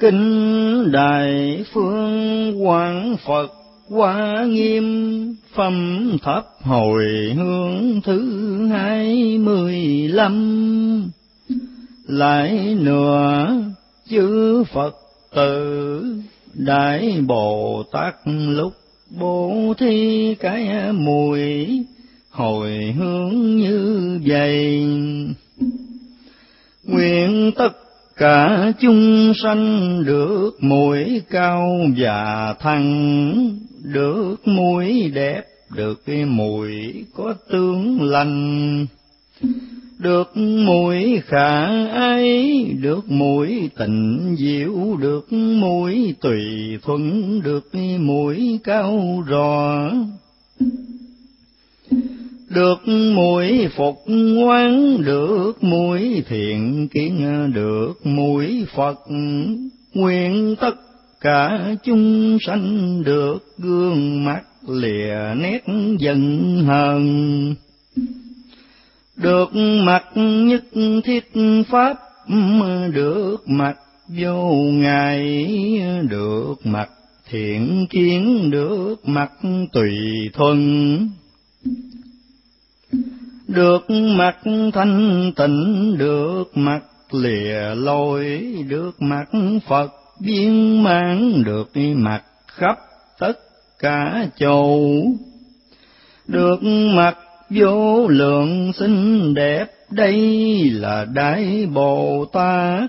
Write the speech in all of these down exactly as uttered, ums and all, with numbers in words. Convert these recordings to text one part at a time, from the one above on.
Kinh Đại Phương Quảng Phật Hoa Nghiêm phẩm thập hồi hướng thứ hai mươi lăm. Lại nữa chư Phật tử Đại Bồ Tát lúc bố thí cái mùi hồi hướng như vậy. Nguyện tất cả chúng sanh được mũi cao và thăng, được mũi đẹp, được cái mùi có tướng lành, được mũi khả ái, được mũi tình diệu, được mũi tùy thuận, được mũi cao rò, được mũi phục ngoan, được mũi thiện kiến, được mũi Phật. Nguyện tất cả chúng sanh được gương mặt lìa nét giận hờn, được mặt nhất thiết pháp, được mặt vô ngại, được mặt thiện kiến, được mặt tùy thuận, được mặt thanh tịnh, được mặt lìa lối, được mặt Phật viên mãn, được mặt khắp tất cả châu, được mặt vô lượng xinh đẹp. Đây là Đại Bồ Tát.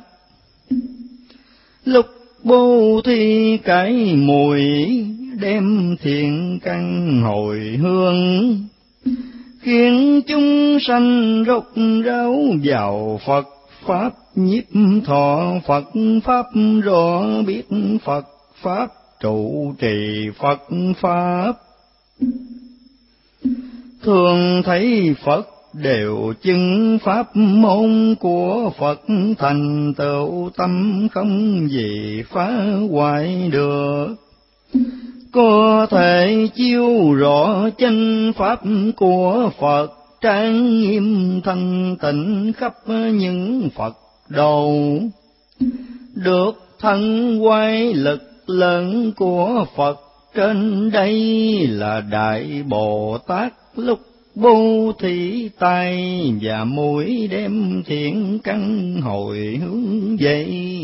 Lúc bố thí cái mùi, đem thiện căn hồi hương, khiến chúng sanh rốt ráo vào Phật Pháp, nhiếp thọ Phật Pháp, rõ biết Phật Pháp, trụ trì Phật Pháp. Thường thấy Phật đều chứng pháp môn của Phật, thành tựu tâm không gì phá hoại được. Có thể chiếu rõ chân pháp của Phật, trang nghiêm thanh tịnh khắp những Phật đầu, được thân quay lực lớn của Phật. Trên đây là Đại Bồ Tát lúc bố thí tay và mũi, đem thiện căn hồi hướng vậy.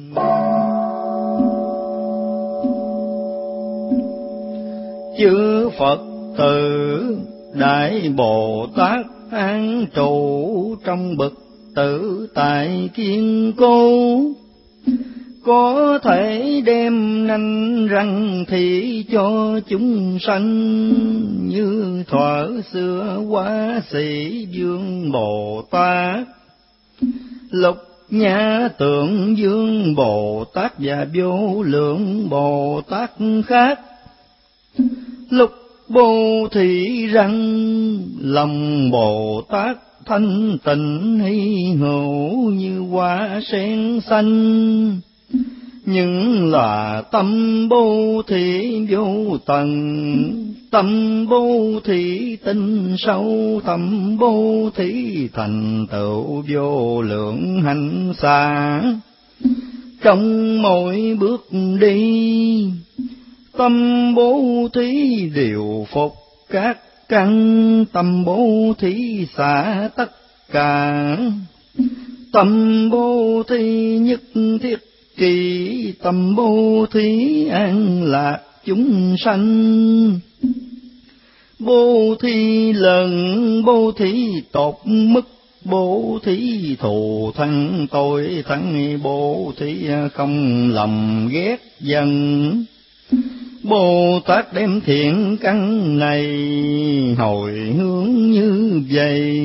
Chư Phật tử Đại Bồ Tát an trụ trong bậc tự tại kiên cố, có thể đem nanh răng thị cho chúng sanh, như thuở xưa Quá Sĩ Vương Bồ Tát, Lục Nhã Tượng Vương Bồ Tát và vô lượng Bồ Tát khác. Lúc bố thí răng, lòng Bồ Tát thanh tịnh hy hữu như hoa sen xanh, nhưng là tâm bố thí vô tận, tâm bố thí tinh sâu, tâm bố thí thành tựu vô lượng hạnh xa. Trong mỗi bước đi, tâm bố thí điều phục các căn, tâm bố thí xả tất cả, tâm bố thí nhất thiết trì, tâm bố thí an lạc chúng sanh. Bố thí lần, bố thí tột mức, bố thí thù thắng tội thắng, bố thí không lòng ghét dần. Bồ Tát đem thiện căn này hồi hướng như vậy.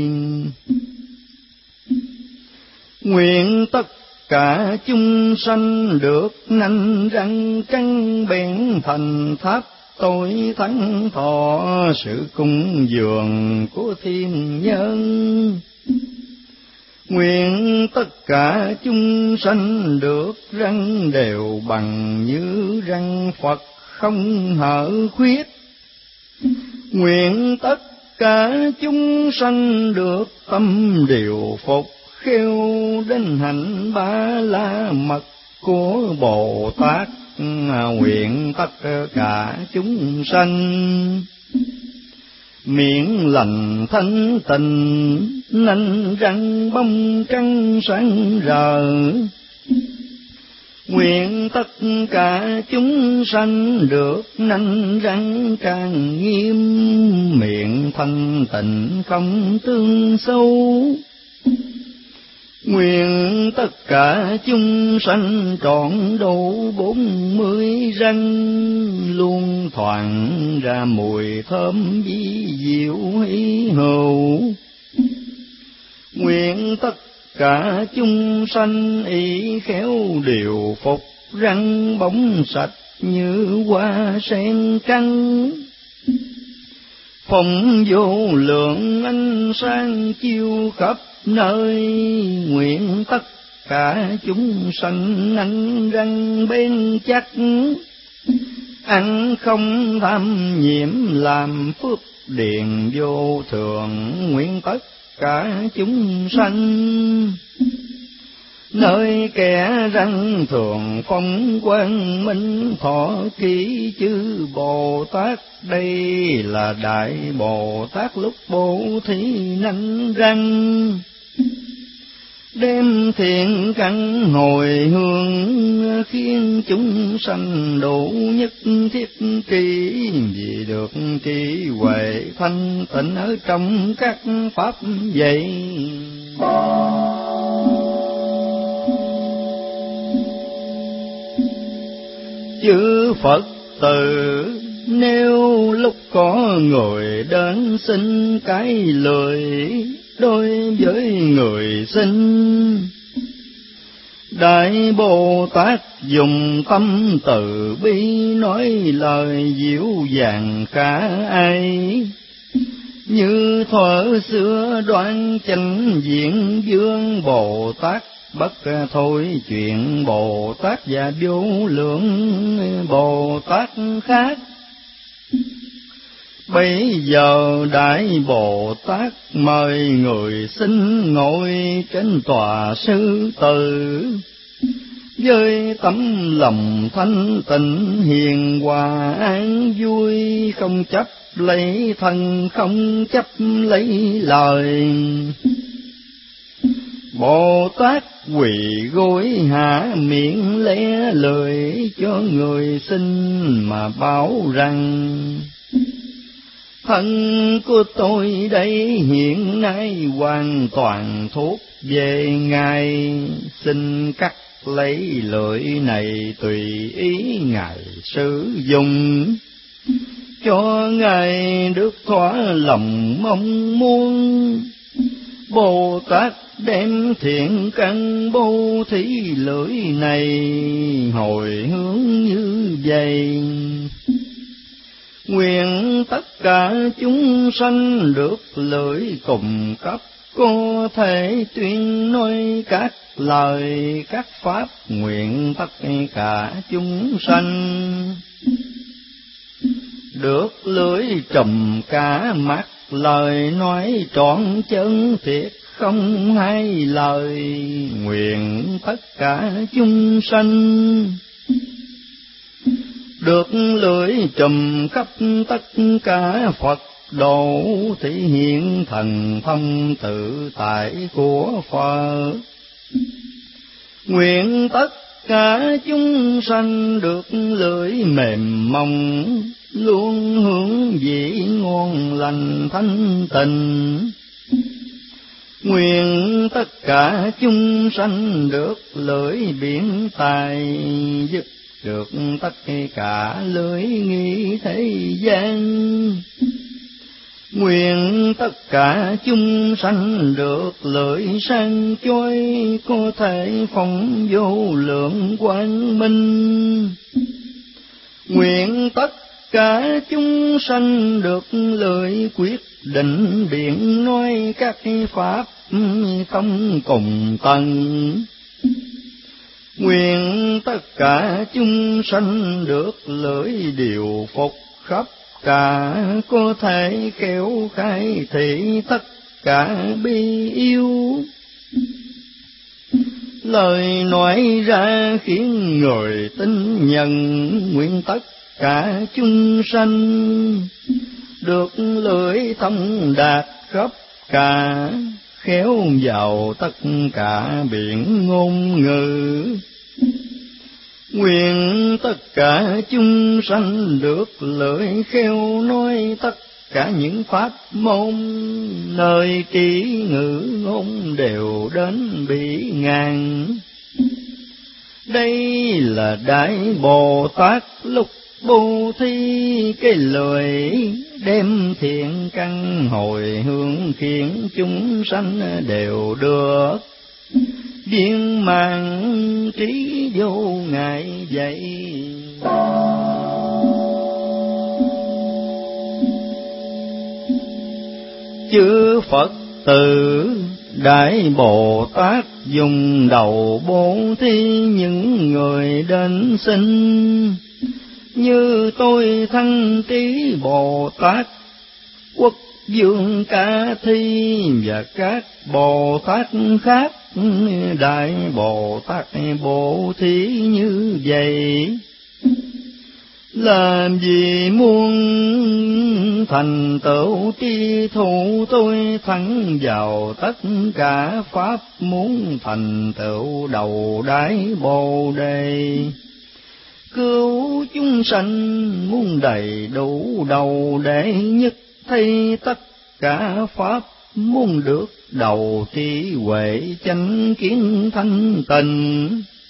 Nguyện tất cả chúng sanh được nanh răng căn bén thành tháp, tôi thắng thọ sự cung dường của thiên nhân. Nguyện tất cả chúng sanh được răng đều bằng như răng Phật, không hở khuyết. Nguyện tất cả chúng sanh được tâm điều phục, khêu đến hạnh ba la mật, của Bồ Tát, nguyện tất cả chúng sanh miễn lành thanh tịnh, nanh răng bông trắng sáng rờ. Nguyện tất cả chúng sanh được nanh răng càng nghiêm, miệng thanh tịnh không tương xấu. Nguyện tất cả chúng sanh trọn đủ bốn mươi răng, luôn thoảng ra mùi thơm vi diệu hỷ hữu. Nguyện tất cả chúng sanh ý khéo điều phục, răng bóng sạch như hoa sen trắng. Phóng vô lượng ánh sáng chiếu khắp nơi, nguyện tất cả chúng sanh ăn răng bên chắc, ăn không tham nhiễm làm phước điền vô thường. Nguyện tất cả chúng sanh nơi kẻ răng thường phong quang minh thọ ký chư Bồ Tát. Đây là Đại Bồ Tát lúc bố thí nanh răng, đem thiện căn hồi hương, khiến chúng sanh đủ nhất thiết tri. Vì được trí huệ thanh tịnh ở trong các pháp vậy. Chư Phật tử nếu lúc có người đến xin cái lời, đối với người xin Đại Bồ Tát dùng tâm từ bi, nói lời dịu dàng khả ai. Như thuở xưa đoan chánh diện vương Bồ Tát, bất thôi chuyện Bồ Tát và vô lượng Bồ Tát khác. Bây giờ Đại Bồ Tát mời người xin ngồi trên tòa sư tử, với tấm lòng thanh tịnh hiền hòa an vui, không chấp lấy thân không chấp lấy lời. Bồ Tát quỳ gối hạ miệng lẽ lời cho người xin mà bảo rằng: thân của tôi đây hiện nay hoàn toàn thuộc về Ngài, xin cắt lấy lưỡi này tùy ý Ngài sử dụng, cho Ngài được thỏa lòng mong muốn. Bồ Tát đem thiện căn bố thí lưỡi này hồi hướng như vậy: nguyện tất cả chúng sanh được lưỡi cùng cấp, có thể tuyên nói các lời các pháp. Nguyện tất cả chúng sanh được lưỡi trùm cả mắt, lời nói trọn chân thiệt không hai lời. Nguyện tất cả chúng sanh được lưỡi trùm khắp tất cả Phật độ, thể hiện thần thông tự tại của Phật. Nguyện tất cả chúng sanh được lưỡi mềm mỏng, luôn hướng vị ngon lành thanh tịnh. Nguyện tất cả chúng sanh được lưỡi biển tài, dứt được tất cả lưỡi nghi thế gian. Nguyện tất cả chúng sanh được lưỡi sang chói, có thể phóng vô lượng quang minh. Nguyện tất cả chúng sanh được lưỡi quyết định biện nói các pháp không cùng tầng. Nguyện tất cả chúng sanh được lưỡi điều phục khắp cả, có thể khéo khai thị tất cả bi yêu. Lời nói ra khiến người tin nhận, nguyện tất cả chúng sanh được lưỡi thông đạt khắp cả, khéo vào tất cả biển ngôn ngữ. Nguyện tất cả chúng sanh được lưỡi khéo nói tất cả những pháp môn, nơi trí ngữ ngôn đều đến bỉ ngàn. Đây là Đại Bồ Tát lúc bố thí, cái lời đem thiện căn hồi hướng, khiến chúng sanh đều được viên mãn trí vô ngại vậy. Chư Phật tử Đại Bồ Tát dùng đầu bố thí những người đến xin, như tôi Thân Trí Bồ Tát, Quốc Vương Ca Thi và các Bồ Tát khác. Đại Bồ Tát bố thí như vậy, làm gì muốn thành tựu tri thủ tôi thắng vào tất cả pháp, muốn thành tựu đầu Đại Bồ Đề. Cứu chúng sanh muốn đầy đủ đầu đệ nhất, thay tất cả pháp muốn được đầu trí huệ chánh kiến thanh tịnh.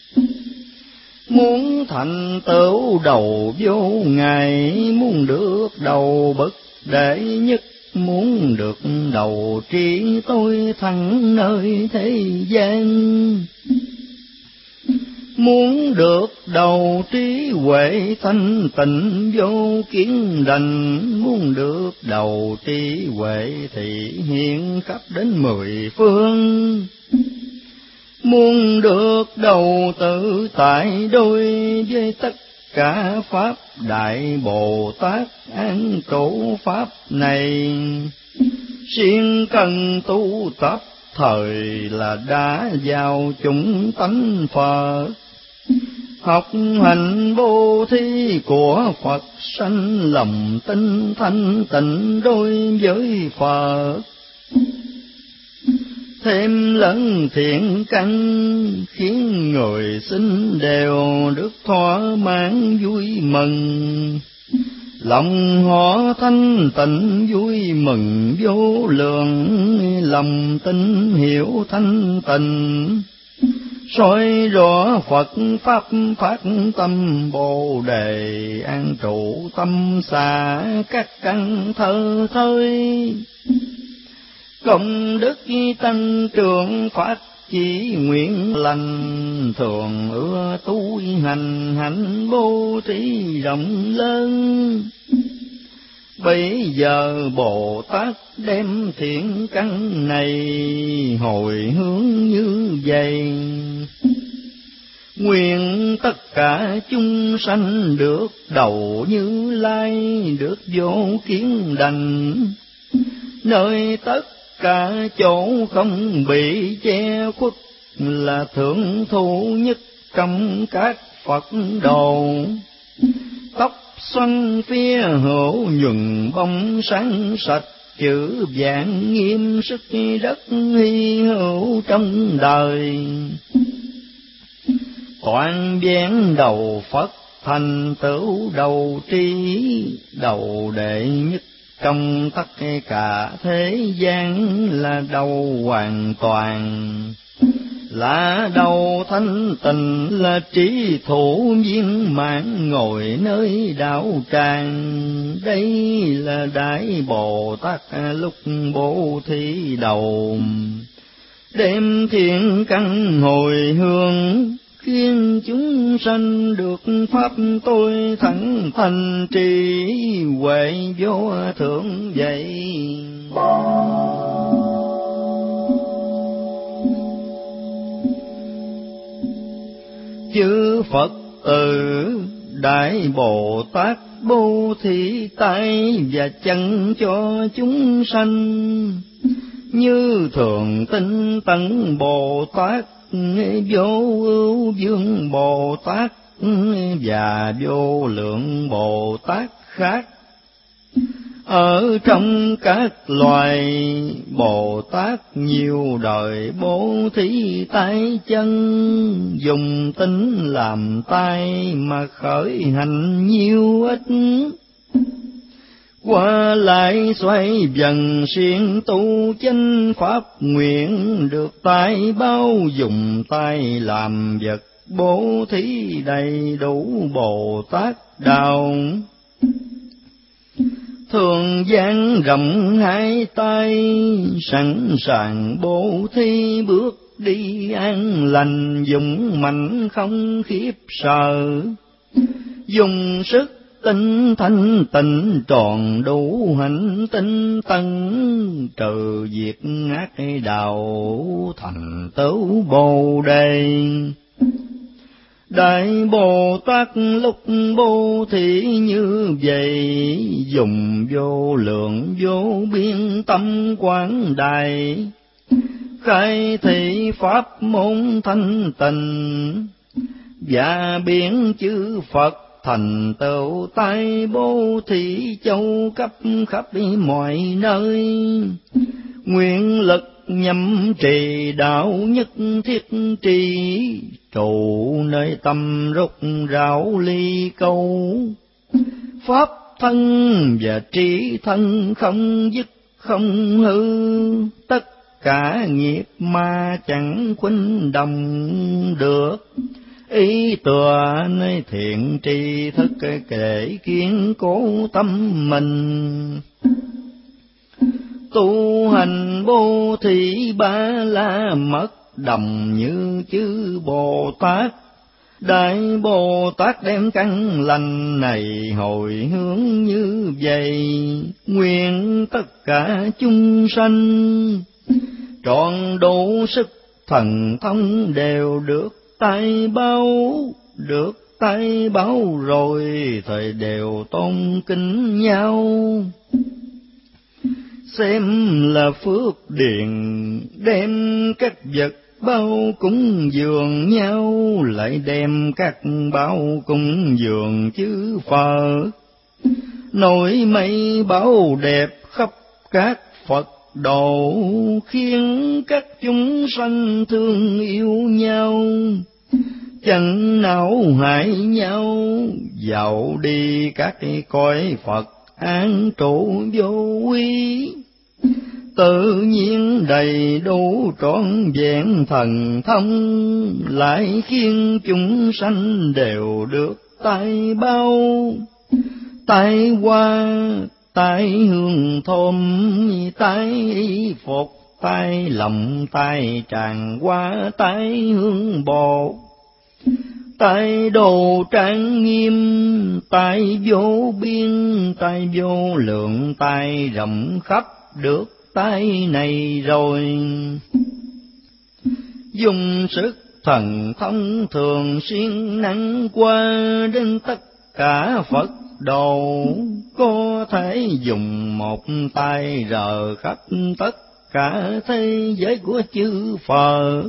Muốn thành tựu đầu vô ngại, muốn được đầu bậc đệ nhất, muốn được đầu trí tôi thắng nơi thế gian. Muốn được đầu trí huệ thanh tịnh vô kiến đành, muốn được đầu trí huệ thị hiện khắp đến mười phương. Muốn được đầu tự tại đôi với tất cả pháp, Đại Bồ Tát an trụ pháp này. Siêng cần tu tập thời là đã vào chúng tánh Phật, học hành bố thí của Phật sanh lòng tin thanh tịnh đối với Phật. Thêm lẫn thiện căn khiến người sinh đều được thỏa mãn vui mừng. Lòng họ thanh tịnh vui mừng vô lượng, lòng tin hiểu thanh tịnh. Soi rõ Phật Pháp phát tâm Bồ Đề, an trụ tâm xả các căn thơ thơi. Công đức tăng trưởng phát chỉ nguyện lành, thường ưa tu hành hạnh bố thí rộng lớn. Bây giờ Bồ Tát đem thiện căn này hồi hướng như vậy. Nguyện tất cả chúng sanh được đầu Như Lai, được vô kiến đành, nơi tất cả chỗ không bị che khuất, là thượng thủ nhất trong các Phật đồ. Tóc xoăn phía hữu nhuần bóng sáng sạch, chữ vạn nghiêm sức rất hy hữu trong đời. Toàn vẹn đầu Phật thành tựu đầu trí, đầu đệ nhất trong tất cả thế gian, là đầu hoàn toàn, là đầu thanh tịnh, là trí thủ viên mãn ngồi nơi đạo tràng. Đây là Đại Bồ Tát lúc bố thí đầu, đem thiện căn hồi hướng, khiến chúng sanh được pháp tôi thẳng thành trì huệ vô thượng vậy. Chư Phật tử Đại Bồ Tát bố thí tay và chân cho chúng sanh, như thường tinh tấn Bồ Tát Vô Ưu Dương Bồ Tát và Vô Lượng Bồ Tát khác. Ở trong các loài Bồ Tát nhiều đời bố thí tay chân, dùng tính làm tay mà khởi hành nhiều ít. Qua lại xoay dần siêng tu chánh pháp, nguyện được tay bao dùng tay làm vật, bố thí đầy đủ Bồ Tát đạo. Thường gian rộng hai tay, sẵn sàng bố thí bước đi an lành, dùng mạnh không khiếp sợ, dùng sức tinh thanh tịnh tròn đủ hạnh tinh tấn, trừ diệt ác đạo thành tựu Bồ Đề. Đại Bồ Tát lúc bố thí như vậy, dùng vô lượng vô biên tâm quảng đại, khai thị pháp môn thanh tịnh, và biến chư Phật thành tựu tay bố thí châu cấp khắp mọi nơi. Nguyện lực nhậm trì đạo nhất thiết trì, trụ nơi tâm rốt ráo ly câu. Pháp thân và trí thân không dứt không hư, tất cả nghiệp ma chẳng khuynh đồng được. Ý tựa nơi thiện tri thức kể kiên cố tâm mình, tu hành bố thí ba la mật đồng như chư Bồ Tát. Đại Bồ Tát đem căn lành này hồi hướng như vậy, nguyện tất cả chúng sanh trọn đủ sức thần thông đều được tay báo, được tay báo rồi thời đều tôn kính nhau. Xem là phước điền đem các vật bao cúng dường nhau, lại đem các bao cúng dường chư Phật. Nổi mây báo đẹp khắp các Phật độ, khiến các chúng sanh thương yêu nhau, chẳng não hại nhau, dạo đi các cõi Phật an trụ vô quý. Tự nhiên đầy đủ trọn vẹn thần thông, lại khiến chúng sanh đều được tay bao. Tay hoa, tay hương thơm, tay y phục, tay lòng, tay tràng hoa, tay hương bột, tay đồ trang nghiêm, tay vô biên, tay vô lượng, tay rộng khắp được tay này rồi. Dùng sức thần thông thường xuyên năng qua đến tất cả Phật độ, có thể dùng một tay rờ khắp tất cả thế giới của chư Phật.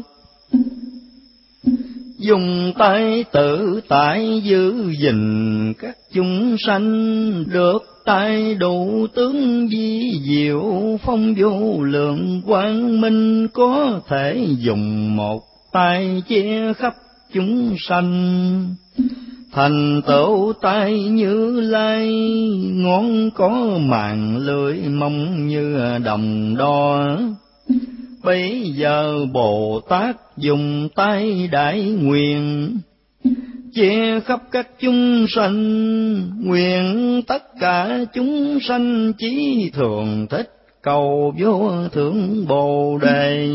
Dùng tay tự tại giữ gìn các chúng sanh, được tay đủ tướng vi diệu phong vô lượng quang minh, có thể dùng một tay che khắp chúng sanh. Thành tựu tay Như Lai, ngón có màn lưỡi mong như đồng đo. Bây giờ Bồ Tát dùng tay đại nguyện, che khắp các chúng sanh, nguyện tất cả chúng sanh chí thường thích cầu vô thượng Bồ Đề.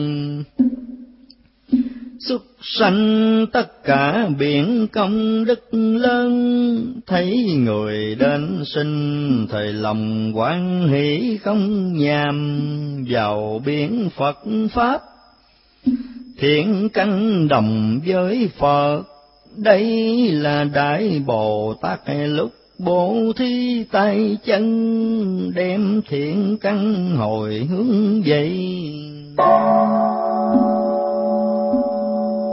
Xuất sanh tất cả biển công đức lớn, thấy người đến sinh thời lòng hoan hỷ không nhàm, vào biển Phật Pháp thiện căn đồng với Phật. Đây là Đại Bồ Tát lúc bố thí tay chân, đem thiện căn hồi hướng vậy.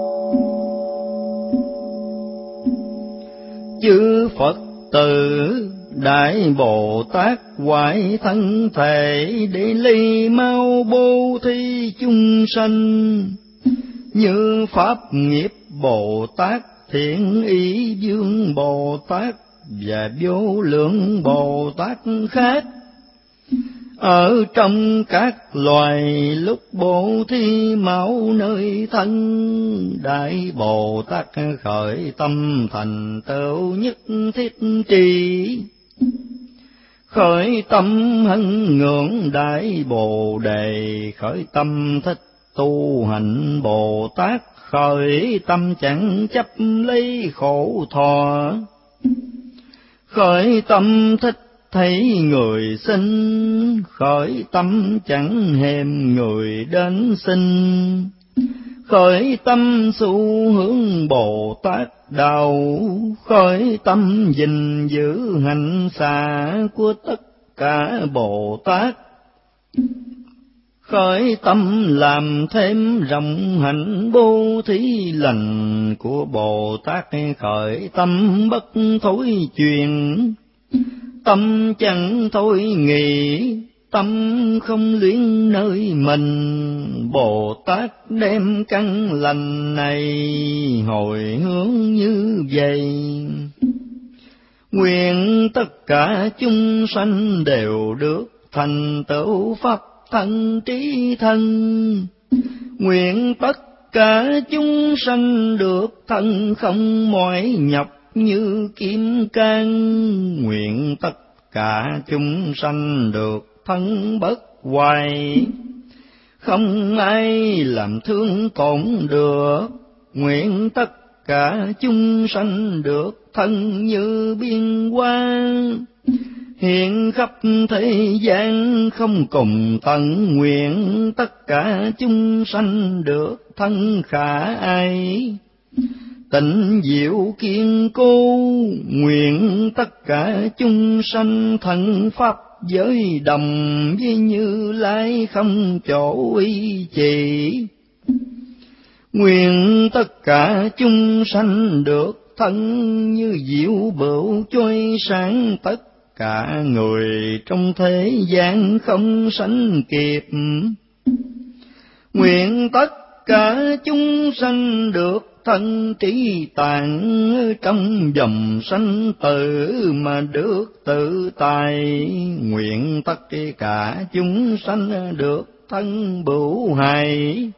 Phật tử Đại Bồ Tát hoại thân thể để ly mau bố thí chúng sanh, như Pháp Nghiệp Bồ Tát, Thiện Ý Dương Bồ Tát và Vô Lượng Bồ Tát khác. Ở trong các loài lúc bố thí máu nơi thân, Đại Bồ Tát khởi tâm thành tựu nhất thiết trì, khởi tâm hân ngưỡng Đại Bồ Đề, khởi tâm thích tu hành Bồ Tát, khởi tâm chẳng chấp lấy khổ thọ, khởi tâm thích thấy người sinh, khởi tâm chẳng hèm người đến sinh, khởi tâm xu hướng Bồ Tát đạo, khởi tâm gìn giữ hạnh xả của tất cả Bồ Tát, khởi tâm làm thêm rộng hạnh bố thí lành của Bồ Tát, khởi tâm bất thối chuyển, tâm chẳng thôi nghĩ, tâm không luyến nơi mình. Bồ Tát đem căn lành này hồi hướng như vậy, nguyện tất cả chúng sanh đều được thành tựu Pháp thân trí thân, nguyện tất cả chúng sanh được thân không mỏi nhọc như kim cang, nguyện tất cả chúng sanh được thân bất hoại, không ai làm thương tổn được, nguyện tất cả chúng sanh được thân như biên hoa, hiện khắp thế gian không cùng tận, nguyện tất cả chúng sanh được thân khả ai, tịnh diệu kiên cố, nguyện tất cả chúng sanh thân pháp giới đồng với Như Lai không chỗ y chỉ, nguyện tất cả chúng sanh được thân như diệu bửu chói sáng, tất cả người trong thế gian không sánh kịp, nguyện tất cả chúng sanh được thân trí tạng, trong dòng sanh tử mà được tự tại, nguyện tất cả chúng sanh được thân bửu hài,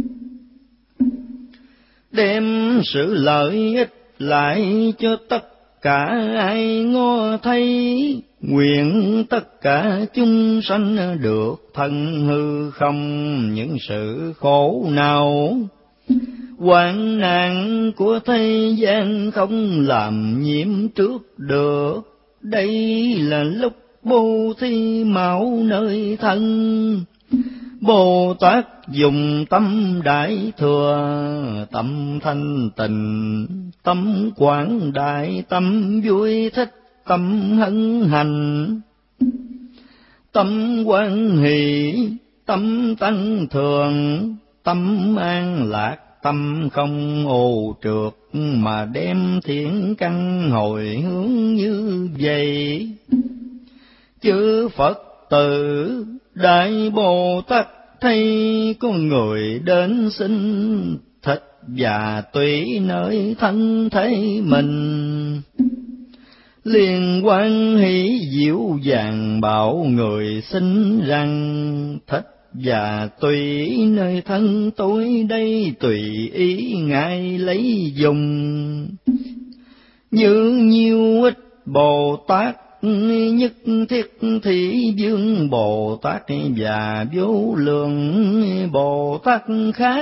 đem sự lợi ích lại cho tất cả ai ngó thấy, nguyện tất cả chúng sanh được thân hư không, những sự khổ nào hoạn nạn của thế gian không làm nhiễm trước được. Đây là lúc bố thí máu nơi thân, Bồ Tát dùng tâm đại thừa, tâm thanh tịnh, tâm quảng đại, tâm vui thích, tâm hân hành, tâm quan hỷ, tâm tăng thường, tâm an lạc, tâm không ô trượt, mà đem thiện căn hồi hướng như vậy. Chư Phật tử Đại Bồ Tát thấy có người đến xin thịt và tủy nơi thân thể mình, liền quan hỷ dịu dàng bảo người xin rằng thịt và tùy nơi thân tôi đây tùy ý ngài lấy dùng, như nhiêu ít Bồ Tát nhất thiết thị vương Bồ Tát và vô lượng Bồ Tát khác.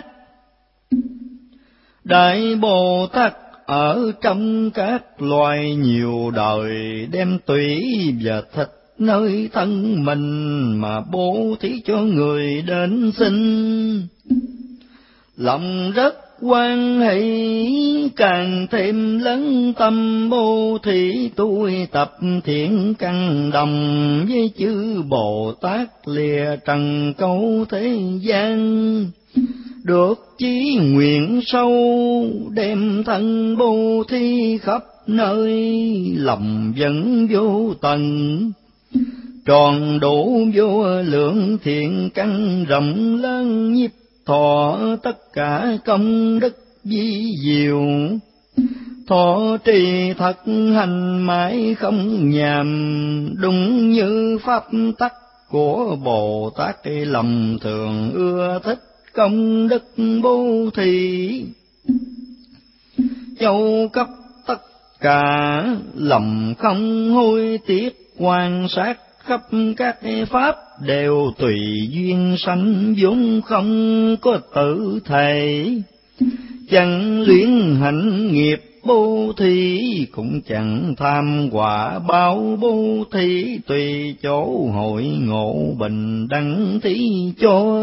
Đại Bồ Tát ở trong các loài nhiều đời đem tủy và thịt nơi thân mình mà bố thí cho người đến xin, lòng rất hoan hỷ, càng thêm lớn tâm bố thí tôi tập thiện căn đồng với chư Bồ Tát lìa trần câu thế gian, được chí nguyện sâu đem thân bố thí khắp nơi lòng vẫn vô tận, tròn đủ vô lượng thiện căn rộng lớn, nhiếp thọ tất cả công đức vi diệu. Thọ trì thật hành mãi không nhàm, đúng như pháp tắc của Bồ Tát, lòng thường ưa thích công đức bố thí. Châu cấp tất cả lòng không hối tiếc, quan sát khắp các pháp đều tùy duyên sanh, vốn không có tự thể. Chẳng luyện hạnh nghiệp bố thí, cũng chẳng tham quả báo bố thí, tùy chỗ hội ngộ bình đẳng thí cho.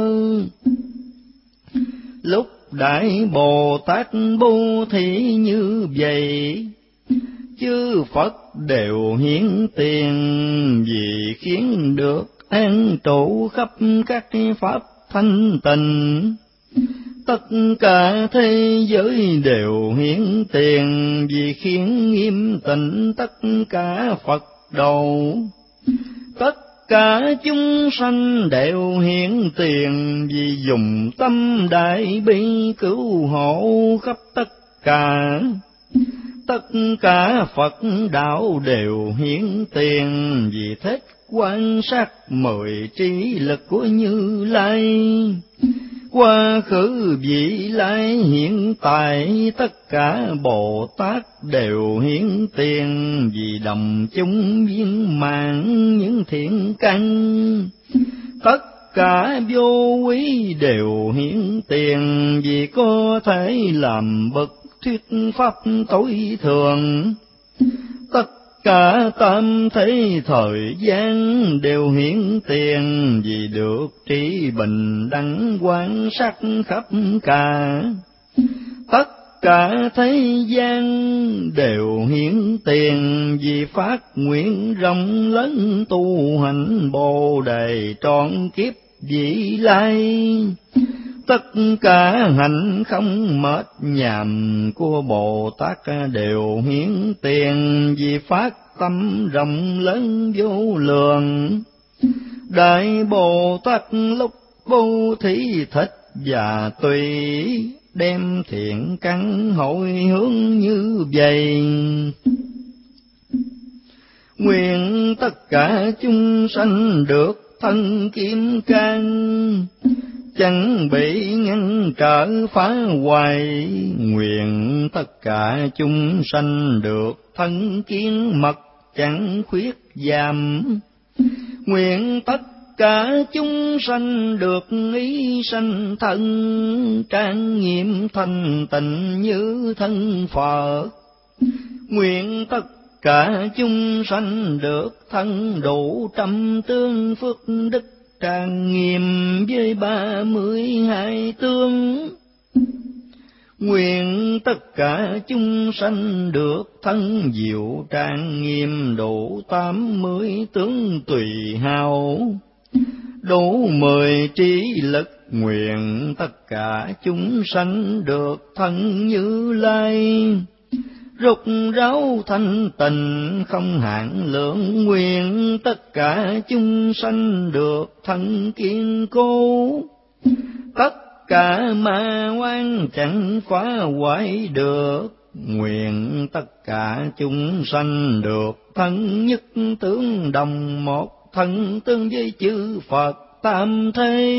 Lúc Đại Bồ Tát bố thí như vậy, chư Phật đều hiến tiền, vì khiến được an trụ khắp các pháp thanh tịnh. Tất cả thế giới đều hiến tiền, vì khiến nghiêm tịnh tất cả Phật đầu. Tất cả chúng sanh đều hiến tiền, vì dùng tâm đại bi cứu hộ khắp tất cả. Tất cả Phật đạo đều hiến tiền, vì thích quan sát mười trí lực của Như Lai. Quá khứ vị lai hiện tại, tất cả Bồ Tát đều hiến tiền, vì đồng chúng viên mãn những thiện căn. Tất cả vô quý đều hiến tiền, vì có thể làm bậc thuyết pháp tối thượng. Tất cả tam thế thời gian đều hiến tiền, vì được trí bình đẳng quan sát khắp cả. Tất cả thế gian đều hiến tiền, vì phát nguyện rộng lớn tu hành Bồ Đề trọn kiếp vị lai. Tất cả hạnh không mệt nhàm của Bồ Tát đều hiến tiền, vì phát tâm rộng lớn vô lượng. Đại Bồ Tát lúc bố thí thích và tùy, đem thiện căn hội hướng như vậy. Nguyện tất cả chúng sanh được thân kim cang, chẳng bị ngăn trở phá hoại. Nguyện tất cả chúng sanh được thân kiến mật, chẳng khuyết giảm. Nguyện tất cả chúng sanh được ý sanh thân, trang nghiêm thanh tịnh như thân Phật. Nguyện tất cả chúng sanh được thân đủ trăm tương phước đức, trang nghiêm với ba mươi hai tướng. Nguyện tất cả chúng sanh được thân diệu, trang nghiêm đủ tám mươi tướng tùy hào, đủ mười trí lực. Nguyện tất cả chúng sanh được thân Như Lai, rục ráo thanh tịnh không hạn lượng. Nguyện tất cả chúng sanh được thân kiên cố, tất cả ma oan chẳng phá hoại được. Nguyện tất cả chúng sanh được thân nhất tướng đồng một, thân tương với chư Phật tam thế.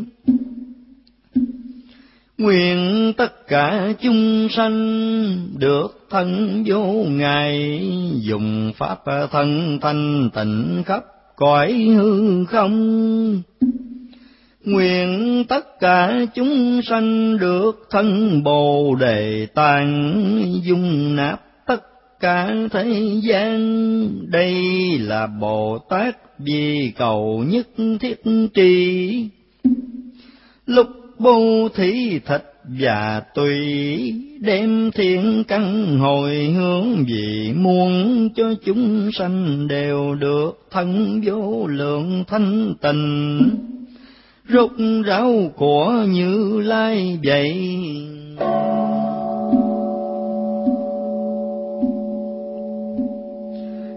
Nguyện tất cả chúng sanh được thân vô ngại, dùng pháp thân thanh tịnh khắp cõi hư không. Nguyện tất cả chúng sanh được thân Bồ Đề tạng, dung nạp tất cả thế gian. Đây là Bồ Tát vì cầu nhất thiết trì, lúc bố thí thịt và tùy, đem thiện căn hồi hướng vì muốn cho chúng sanh đều được thân vô lượng thanh tịnh. Rốt ráo của Như Lai vậy.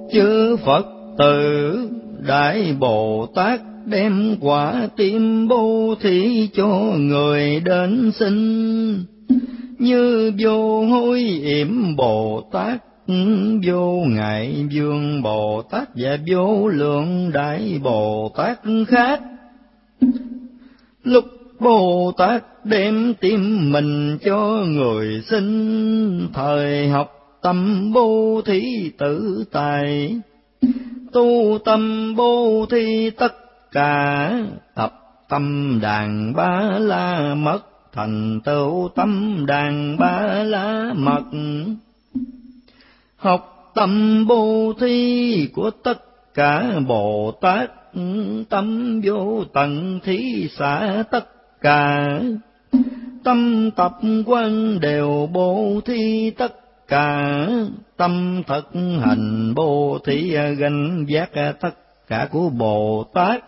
Chư Phật tử Đại Bồ Tát đem quả tim bố thí cho người đến xin, như Vô Hối Yểm Bồ Tát, Vô Ngại Dương Bồ Tát và Vô Lượng Đại Bồ Tát khác. Lúc Bồ Tát đem tim mình cho người xin, thời học tâm bố thí tự tài, tu tâm bố thí tất cả, tập tâm đàn ba la mật, thành tựu tâm đàn ba la mật. Học tâm bố thí của tất cả Bồ Tát, tâm vô tận thí xả tất cả, tâm tập quan đều bố thí tất cả, tâm thật hành bố thí gánh vác tất cả của Bồ Tát.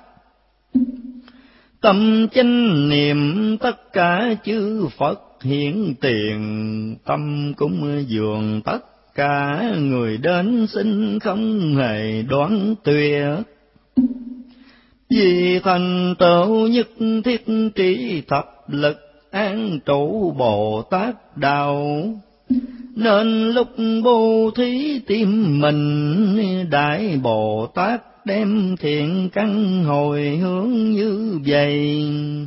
Tâm chánh niệm tất cả chư Phật hiển tiền, tâm cúng dường tất cả người đến xin không hề đoán tuyệt. Vì thành tựu nhất thiết trí thập lực an trụ Bồ Tát đạo, nên lúc bố thí tim mình, Đại Bồ Tát đem thiện căn hồi hướng như vậy.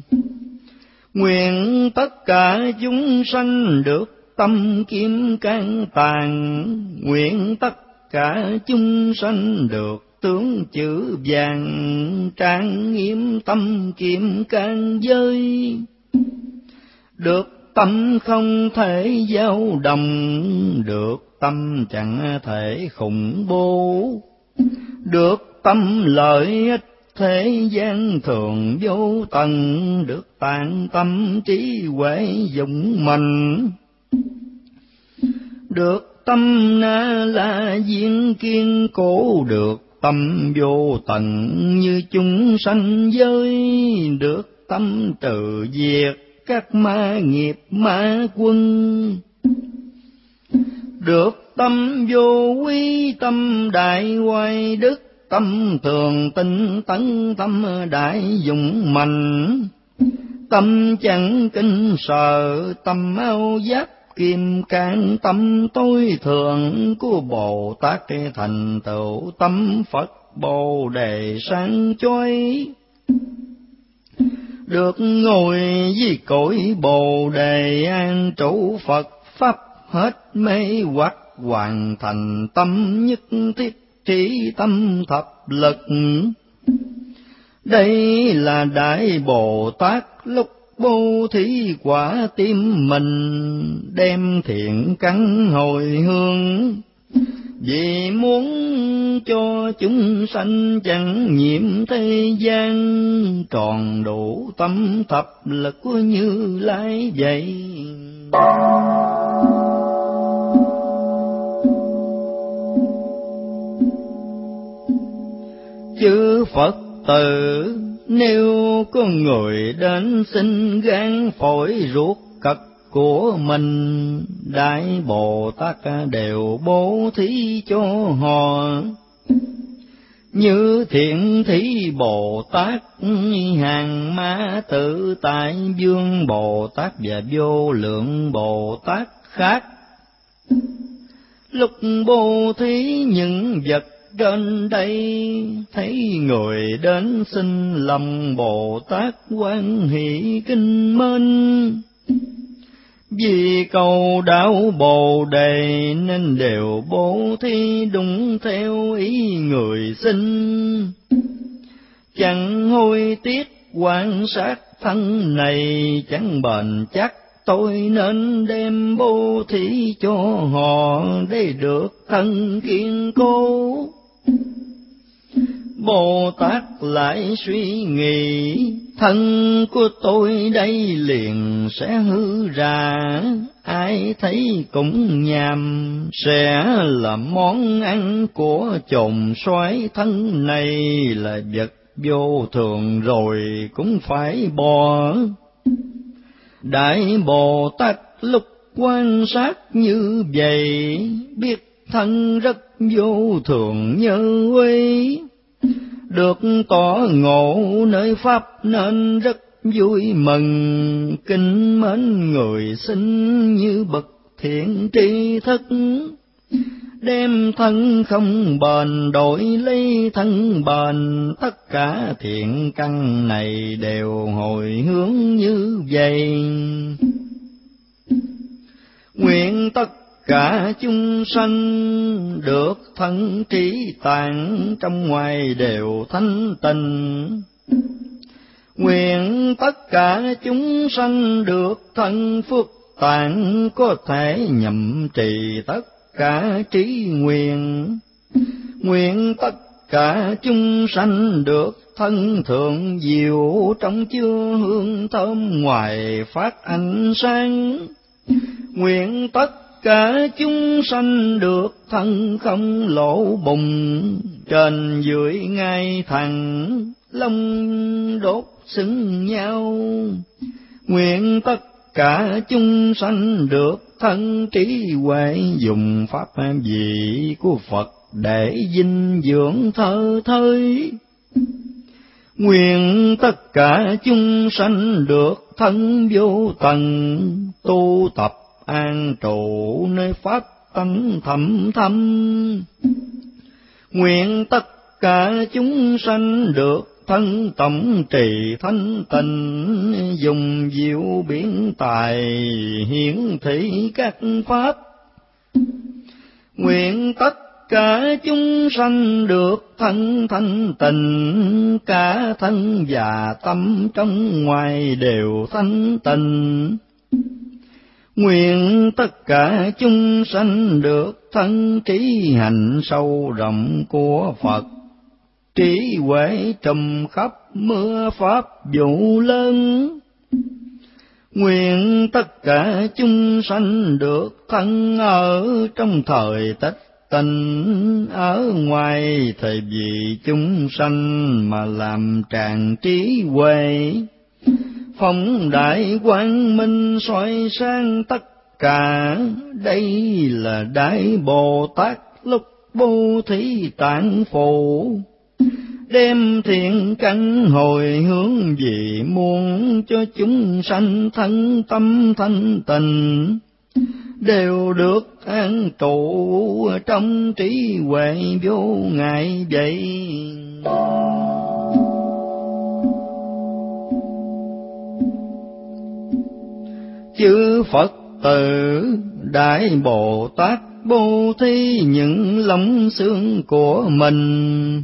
Nguyện tất cả chúng sanh được tâm kim cang tàng, nguyện tất cả chúng sanh được tướng chữ vàng, trang nghiêm tâm kim cang giới. Được tâm không thể dao động, được tâm chẳng thể khủng bố, được tâm lợi ích thế gian thường vô tận, được tạng tâm trí huệ dũng mạnh, được tâm na la viên kiên cố, được tâm vô tận như chúng sanh giới, được tâm trừ diệt các ma nghiệp ma quân, được tâm vô quý tâm đại hoài đức, tâm thường tinh tấn tâm đại dũng mạnh, tâm chẳng kinh sợ tâm áo giáp kim cang, tâm tối thượng của Bồ Tát thành tựu tâm Phật Bồ Đề sáng chói, được ngồi với cội Bồ Đề an trụ Phật pháp hết mê hoặc, hoàn thành tâm nhất thiết trí tâm thập lực. Đây là Đại Bồ Tát lúc bố thí quả tim mình, đem thiện căn hồi hương, vì muốn cho chúng sanh chẳng nhiễm thế gian, tròn đủ tâm thập lực của Như Lai vậy. Chư Phật tử nếu có người đến xin gan phổi ruột cật của mình, Đại Bồ Tát đều bố thí cho họ. Như Thiện Thí Bồ Tát, Hàng Ma Tự Tại Dương Bồ Tát và Vô Lượng Bồ Tát khác. Lúc bố thí những vật trên đây, thấy người đến xin lòng Bồ Tát hoan hỷ kinh mến. Vì cầu đạo Bồ Đề nên đều bố thí đúng theo ý người xin, chẳng hối tiếc quan sát thân này chẳng bền chắc, tôi nên đem bố thí cho họ để được thân kiên cố. Bồ Tát lại suy nghĩ, thân của tôi đây liền sẽ hư ra, ai thấy cũng nhàm, sẽ là món ăn của chồn xoáy, thân này là vật vô thường rồi cũng phải bỏ. Đại Bồ Tát lúc quan sát như vậy, biết thân rất vô thường như uy, được tỏ ngộ nơi pháp nên rất vui mừng. Kính mến người sinh như bậc thiện tri thức, đem thân không bền đổi lấy thân bền. Tất cả thiện căn này đều hồi hướng như vậy. Nguyện tất cả chúng sanh được thân trí tạng, trong ngoài đều thanh tịnh. Nguyện tất cả chúng sanh được thân phước tạng, có thể nhậm trì tất cả trí nguyện. Nguyện tất cả chúng sanh được thân thượng diệu, trong chứa hương thơm ngoài phát ánh sáng. Nguyện tất cả chúng sanh được thân không lỗ bùng, trên dưới ngay thẳng lông đốt xứng nhau. Nguyện tất cả chúng sanh được thân trí huệ, dùng pháp vị của Phật để dinh dưỡng thơ thơi. Nguyện tất cả chúng sanh được thân vô tận, tu tập an trụ nơi pháp tánh thầm thâm. Nguyện tất cả chúng sanh được thân tổng trì thanh tịnh, dùng diệu biến tài hiển thị các pháp. Nguyện tất cả chúng sanh được thân thanh tịnh, cả thân và tâm trong ngoài đều thanh tịnh. Nguyện tất cả chúng sanh được thân trí hành sâu rộng của Phật, trí huệ trùm khắp mưa pháp vụ lớn. Nguyện tất cả chúng sanh được thân ở trong thời tích tình, ở ngoài thời vị chúng sanh mà làm tràn trí huệ. Phong đại quang minh soi sáng tất cả, đây là Đại Bồ Tát lúc bố thí tạng phụ. Đem thiện căn hồi hướng về muôn, cho chúng sanh thân tâm thanh tịnh, đều được an trụ trong trí huệ vô ngại vậy. Chư Phật tử Đại Bồ Tát bố thí những lông xương của mình,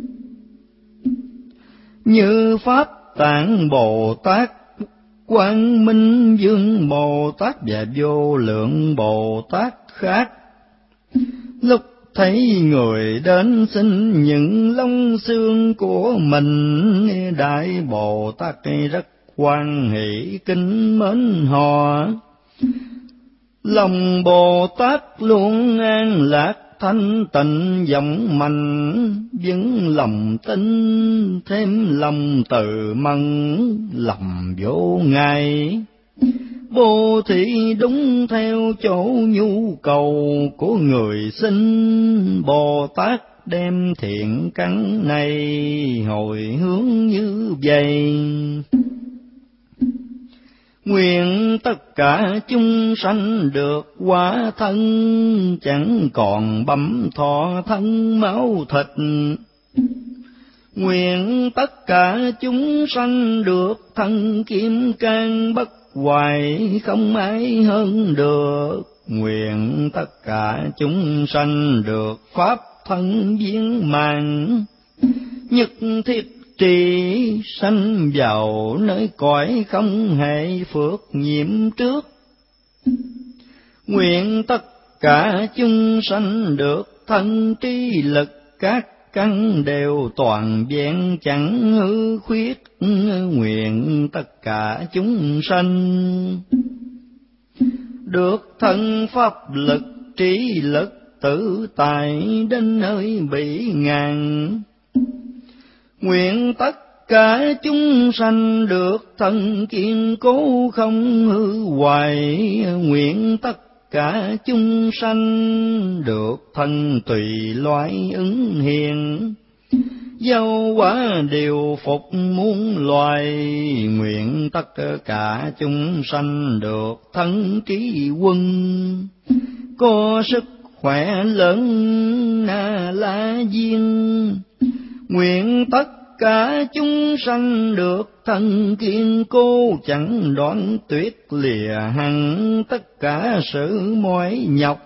như Pháp Tạng Bồ Tát, Quang Minh Dương Bồ Tát và Vô Lượng Bồ Tát khác. Lúc thấy người đến xin những lông xương của mình, Đại Bồ Tát rất hoan hỷ kính mến họ. Lòng Bồ Tát luôn an lạc thanh tịnh vọng mạnh, vững lòng tin thêm lòng từ mẫn, lòng vô ngại. Bố thí đúng theo chỗ nhu cầu của người sinh, Bồ Tát đem thiện căn này hồi hướng như vậy. Nguyện tất cả chúng sanh được hóa thân, chẳng còn bẩm thọ thân máu thịt. Nguyện tất cả chúng sanh được thân kim cang bất hoại, không ai hơn được. Nguyện tất cả chúng sanh được pháp thân viên mãn, nhất thiết trì sanh vào nơi cõi không hề phước nhiễm trước. Nguyện tất cả chúng sanh được thân trí lực, các căn đều toàn vẹn chẳng hư khuyết. Nguyện tất cả chúng sanh được thân pháp lực, trí lực tự tại đến nơi bị ngàn. Nguyện tất cả chúng sanh được thân kiên cố không hư hoại. Nguyện tất cả chúng sanh, được thân tùy loại ứng hiện. Dâu quả đều phục muôn loài, nguyện tất cả chúng sanh được thân trí quân. Có sức khỏe lớn Na La Diên, nguyện tất cả chúng sanh được thân kiên cố, chẳng đoạn tuyệt lìa hẳn tất cả sự mỏi nhọc.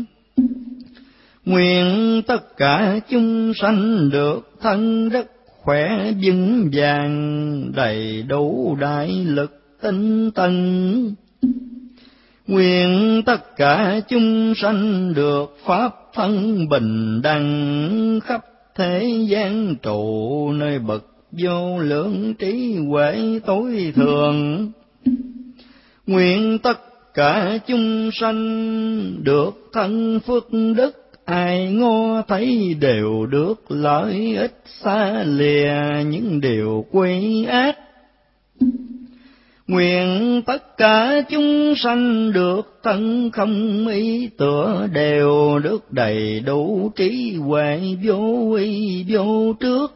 Nguyện tất cả chúng sanh được thân rất khỏe vững vàng, đầy đủ đại lực tinh tấn. Nguyện tất cả chúng sanh được pháp thân bình đẳng, khắp thế gian trụ nơi bậc vô lượng trí huệ tối thượng. Nguyện tất cả chúng sanh được thân phước đức, ai ngó thấy đều được lợi ích, xa lìa những điều quấy ác. Nguyện tất cả chúng sanh được thân không ý tựa, đều được đầy đủ trí huệ vô y vô trước.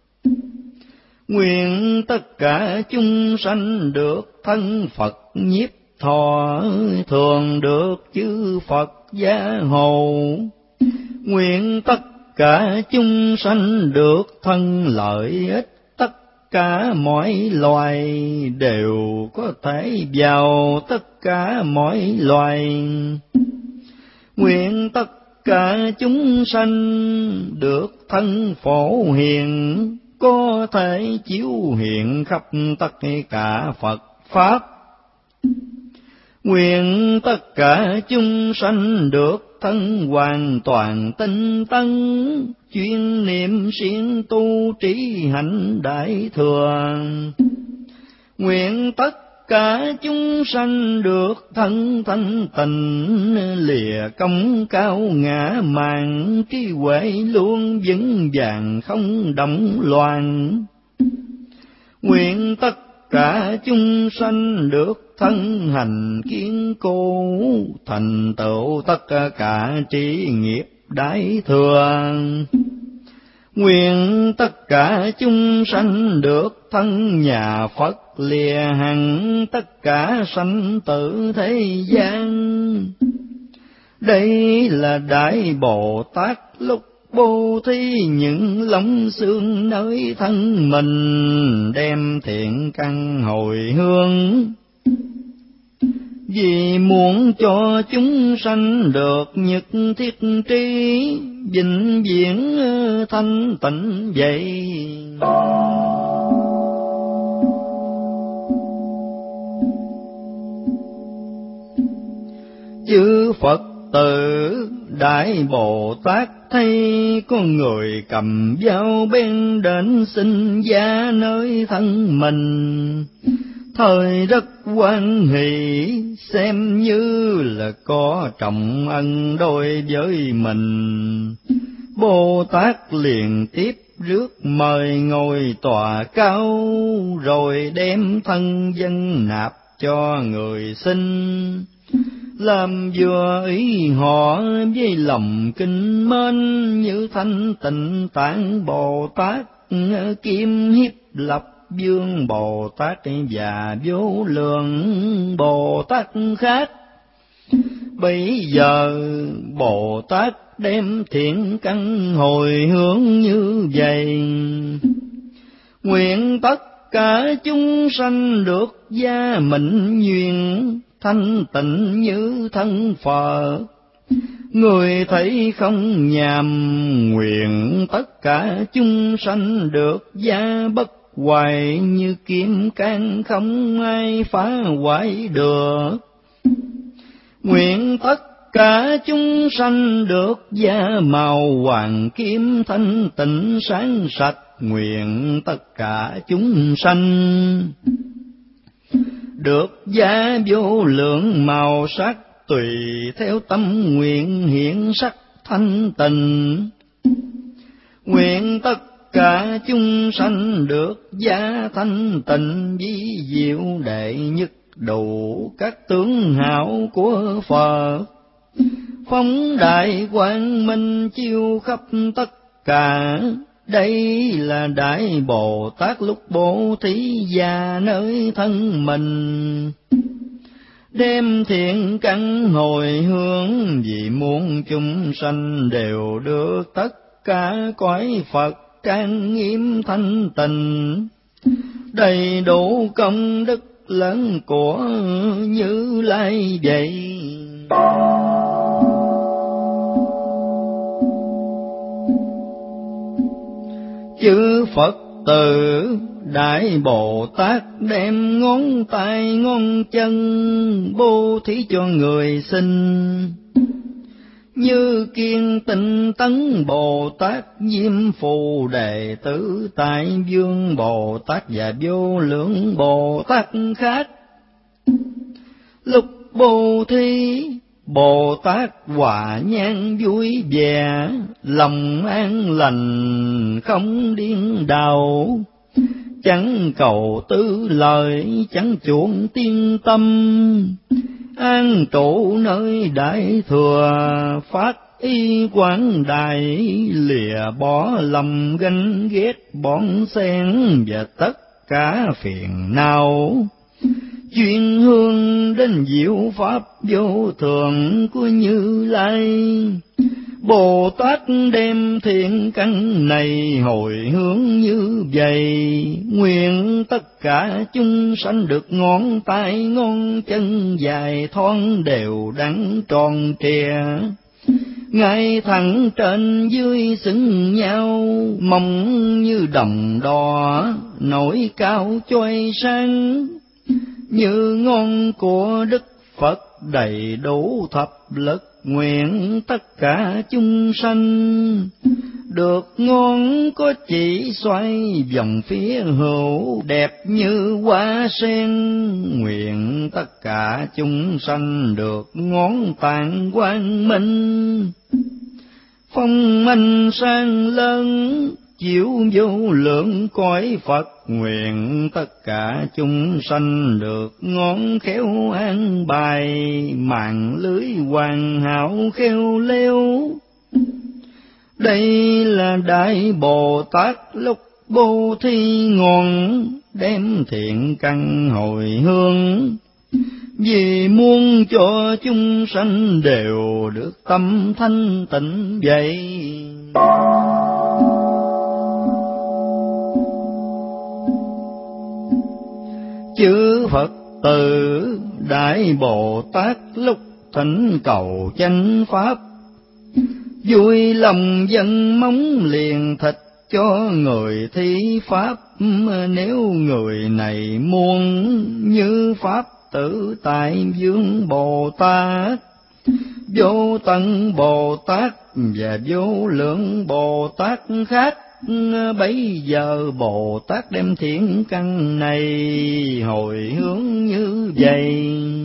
Nguyện tất cả chúng sanh được thân Phật nhiếp thọ, thường được chư Phật gia hộ. Nguyện tất cả chúng sanh được thân lợi ích, tất cả mọi loài đều có thể vào tất cả mọi loài. Nguyện tất cả chúng sanh được thân phổ hiền, có thể chiếu hiện khắp tất cả Phật pháp. Nguyện tất cả chúng sanh được thân hoàn toàn tinh tấn, chuyên niệm siêng tu trí hạnh đại thừa. Nguyện tất cả chúng sanh được thân thanh tịnh, lìa công cao ngã mạn, trí huệ luôn vững vàng không động loạn. Nguyện tất cả chúng sanh được thân hành kiên cố, thành tựu tất cả trí nghiệp đại thừa. Nguyện tất cả chúng sanh được thân nhà Phật, lìa hẳn tất cả sanh tử thế gian. Đây là Đại Bồ Tát lúc bố thí những lông xương nơi thân mình, đem thiện căn hồi hướng. Vì muốn cho chúng sanh được nhất thiết trí, vĩnh viễn thanh tịnh vậy. Chư Phật tử Đại Bồ Tát thấy có người cầm dao bên đến xin gia nơi thân mình, thời rất hoan hỷ, xem như là có trọng ân đối với mình. Bồ Tát liền tiếp rước mời ngồi tòa cao, rồi đem thân dân nạp cho người xin. Làm vừa ý họ với lòng kinh mến, như thanh tịnh tạng Bồ Tát, kim hiếp lập vương Bồ Tát và vô lượng Bồ Tát khác. Bây giờ Bồ Tát đem thiện căn hồi hướng như vậy. Nguyện tất cả chúng sanh được gia mệnh duyên, thanh tịnh như thân Phật. Người thấy không nhàm, nguyện tất cả chúng sanh được gia bất hoại, như kim cang không ai phá hoại được. Nguyện tất cả chúng sanh được gia màu hoàng kim thanh tịnh sáng sạch. Nguyện tất cả chúng sanh được gia vô lượng màu sắc, tùy theo tâm nguyện hiện sắc thanh tịnh. Nguyện tất cả chúng sanh được gia thanh tịnh, vi diệu đệ nhất đủ các tướng hảo của Phật. Phóng đại quang minh chiếu khắp tất cả, đây là Đại Bồ Tát lúc bố thí già nơi thân mình. Đem thiện căn hồi hướng, vì muôn chúng sanh đều được tất cả cõi Phật trang nghiêm thanh tịnh. Đầy đủ công đức lớn của Như Lai vậy. Chư Phật tử Đại Bồ Tát đem ngón tay ngón chân bố thí cho người sinh. Như Kiên Tịnh Tấn Bồ Tát, Diêm Phù Đệ Tử, Tại Dương Bồ Tát và Vô Lượng Bồ Tát khác. Lúc bố thí, Bồ Tát hòa nhang vui vẻ, lòng an lành không điên đảo. Chẳng cầu tư lợi, chẳng chuộng tiên tâm, an trụ nơi Đại Thừa, phát y quán đại, lìa bỏ lòng ganh ghét bón xen và tất cả phiền não. Chuyên hương đến diệu pháp vô thường của Như Lai, Bồ Tát đem thiện căn này hồi hướng như vậy. Nguyện tất cả chúng sanh được ngón tay ngón chân dài thon đều đặn tròn trịa, ngay thẳng trên dưới xứng nhau, mong như đồng đỏ nổi cao chói sáng. Như ngón của Đức Phật đầy đủ thập lực, nguyện tất cả chúng sanh được ngón có chỉ xoay vòng phía hữu, đẹp như hoa sen. Nguyện tất cả chúng sanh được ngón tạng quang minh, phong minh sang lớn chiếu vô lượng cõi Phật. Nguyện tất cả chúng sanh được ngón khéo an bài, mạng lưới hoàn hảo khéo léo. Đây là Đại Bồ Tát lúc bố thí ngọn, đem thiện căn hồi hướng, vì muốn cho chúng sanh đều được tâm thanh tịnh vậy. Chư Phật tử Đại Bồ Tát lúc thỉnh cầu chánh pháp, vui lòng dân móng liền thịt cho người thi pháp. Nếu người này muốn như pháp tử Tại Dương Bồ Tát, Vô Tận Bồ Tát và Vô Lượng Bồ Tát khác, bấy giờ Bồ Tát đem thiện căn này hồi hướng như vậy.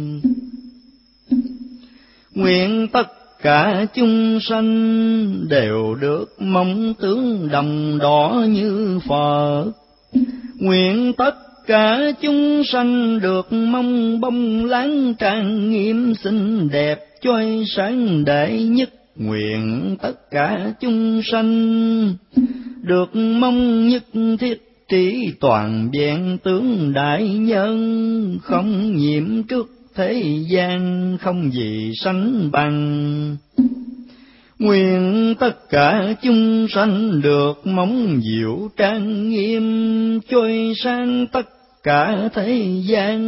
Nguyện tất cả chúng sanh đều được mong tướng đồng đỏ như Phật. Nguyện tất cả chúng sanh được mong bông láng trang nghiêm xinh đẹp chói sáng đệ nhất. Nguyện tất cả chúng sanh được mong nhất thiết trí toàn vẹn tướng đại nhân, không nhiễm trước thế gian, không gì sánh bằng. Nguyện tất cả chúng sanh được mong diệu trang nghiêm, trôi sang tất cả thế gian.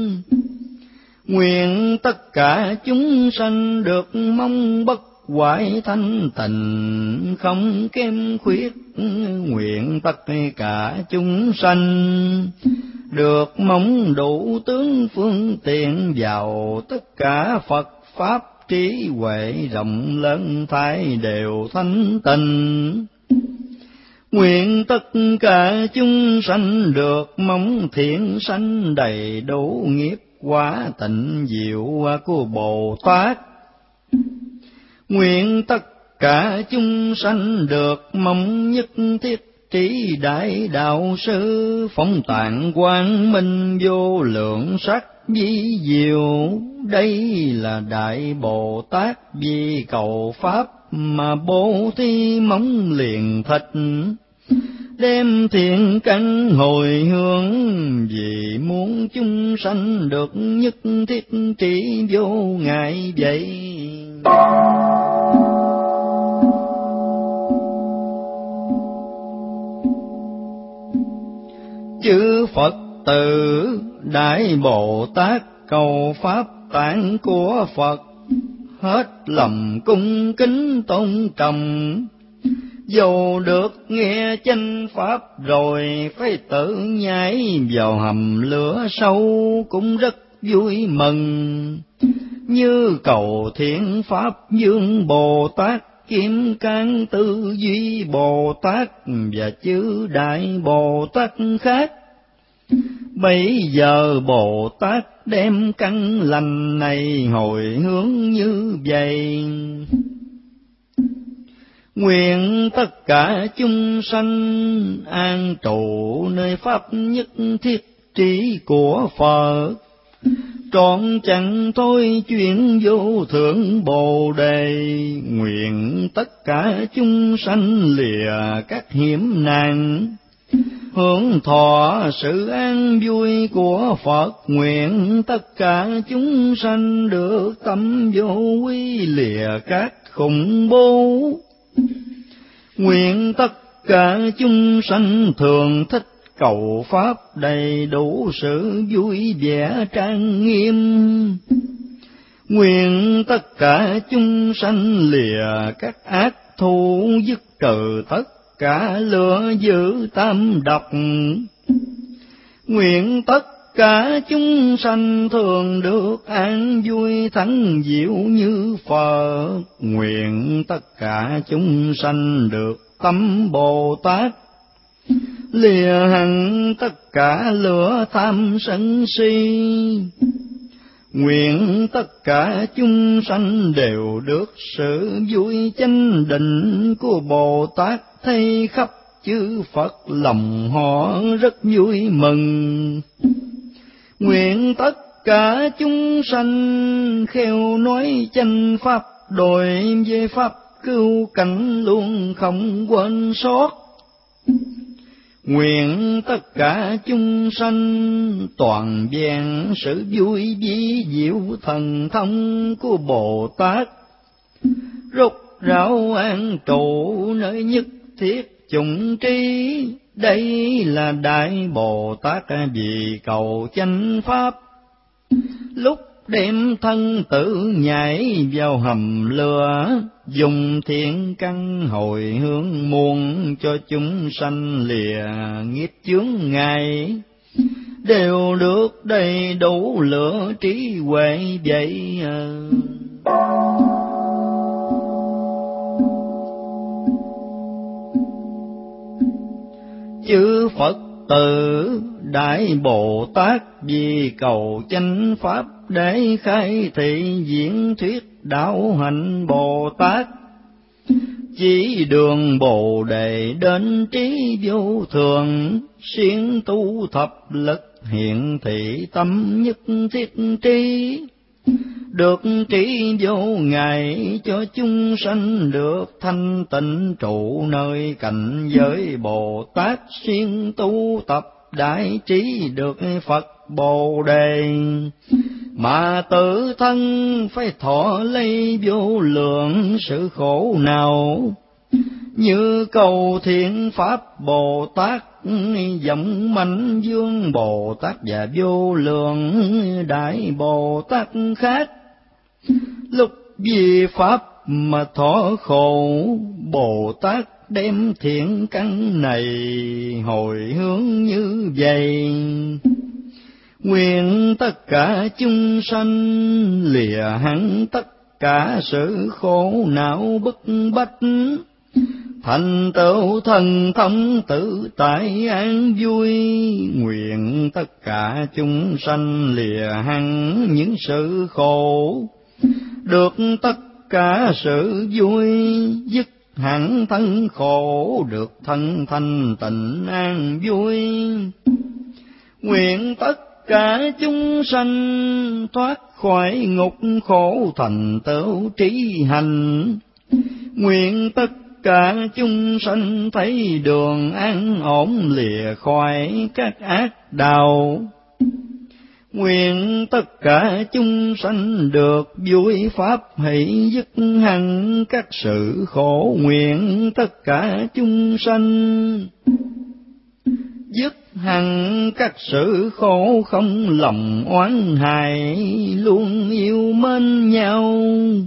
Nguyện tất cả chúng sanh được mong bất hoại thanh tịnh, không kém khuyết. Nguyện tất cả chúng sanh được mong đủ tướng phương tiện vào tất cả Phật pháp, trí huệ rộng lớn thái đều thanh tịnh. Nguyện tất cả chúng sanh được mong thiện sanh đầy đủ nghiệp quả tịnh diệu của Bồ Tát. Nguyện tất cả chúng sanh được mong nhất thiết trí đại đạo sư, phong tạng quang minh vô lượng sắc vi diệu. Đây là đại Bồ Tát vì cầu pháp mà bố thí móng liền thịt, đem thiện căn hồi hướng, vì muốn chúng sanh được nhất thiết trí vô ngại vậy. Chư Phật tử đại Bồ Tát cầu pháp tạng của Phật, hết lòng cung kính tôn trọng. Dù được nghe chánh pháp rồi, phải tự nhảy vào hầm lửa sâu cũng rất vui mừng. Như cầu thiện pháp dương Bồ Tát, Kim Cang Tư Duy Bồ Tát và chư đại Bồ Tát khác. Bây giờ Bồ Tát đem căn lành này hồi hướng như vậy. Nguyện tất cả chúng sanh an trụ nơi pháp nhất thiết trí của Phật, trọn chẳng thôi chuyện vô thượng Bồ Đề. Nguyện tất cả chúng sanh lìa các hiểm nạn, hưởng thọ sự an vui của Phật. Nguyện tất cả chúng sanh được tâm vô quý, lìa các khủng bố. Nguyện tất cả chúng sanh thường thích cầu pháp, đầy đủ sự vui vẻ trang nghiêm. Nguyện tất cả chúng sanh lìa các ác thù, dứt trừ tất cả lửa dữ tam độc. Nguyện tất cả chúng sanh thường được an vui thắng diệu như Phật. Nguyện tất cả chúng sanh được tâm Bồ Tát, lìa hẳn tất cả lửa tham sân si. Nguyện tất cả chúng sanh đều được sự vui chánh định của Bồ Tát, thấy khắp chư Phật lòng họ rất vui mừng. Nguyện tất cả chúng sanh khéo nói chánh pháp, đổi về pháp cứu cảnh luôn không quên sót. Nguyện tất cả chúng sanh toàn vẹn sự vui vi diệu thần thông của Bồ Tát, rốt ráo an trụ nơi nhất thiết chủng trí. Đây là đại Bồ Tát vì cầu chánh pháp, lúc đem thân tử nhảy vào hầm lửa, dùng thiện căn hồi hướng muôn cho chúng sanh lìa nghiệp chướng ngại, đều được đầy đủ lửa trí huệ vậy. Chư Phật tử đại Bồ Tát vì cầu chánh pháp, để khai thị diễn thuyết đạo hạnh Bồ Tát, chỉ đường Bồ Đề đến trí vô thường, siêng tu thập lực hiện thị tâm nhất thiết trí, được trí vô ngại cho chúng sanh được thanh tịnh trụ nơi cảnh giới Bồ Tát, siêng tu tập đại trí được Phật Bồ Đề, mà tự thân phải thọ lấy vô lượng sự khổ nào. Như cầu thiện pháp Bồ Tát, vọng mạnh dương Bồ Tát và vô lượng đại Bồ Tát khác, lúc vì pháp mà thọ khổ, Bồ Tát đem thiện căn này hồi hướng như vậy. Nguyện tất cả chúng sanh lìa hẳn tất cả sự khổ não bức bách, thành tựu thần thông tự tại an vui. Nguyện tất cả chúng sanh lìa hẳn những sự khổ, được tất cả sự vui, dứt hẳn thân khổ được thân thanh tịnh an vui. Nguyện tất cả chúng sanh thoát khỏi ngục khổ thành tựu trí hành. Nguyện tất cả chúng sanh thấy đường an ổn lìa khỏi các ác đạo. Nguyện tất cả chúng sanh được vui pháp hỷ dứt hẳn các sự khổ. Nguyện tất cả chúng sanh dứt hẳn các sự khổ, không lòng oán hại luôn yêu mến nhau.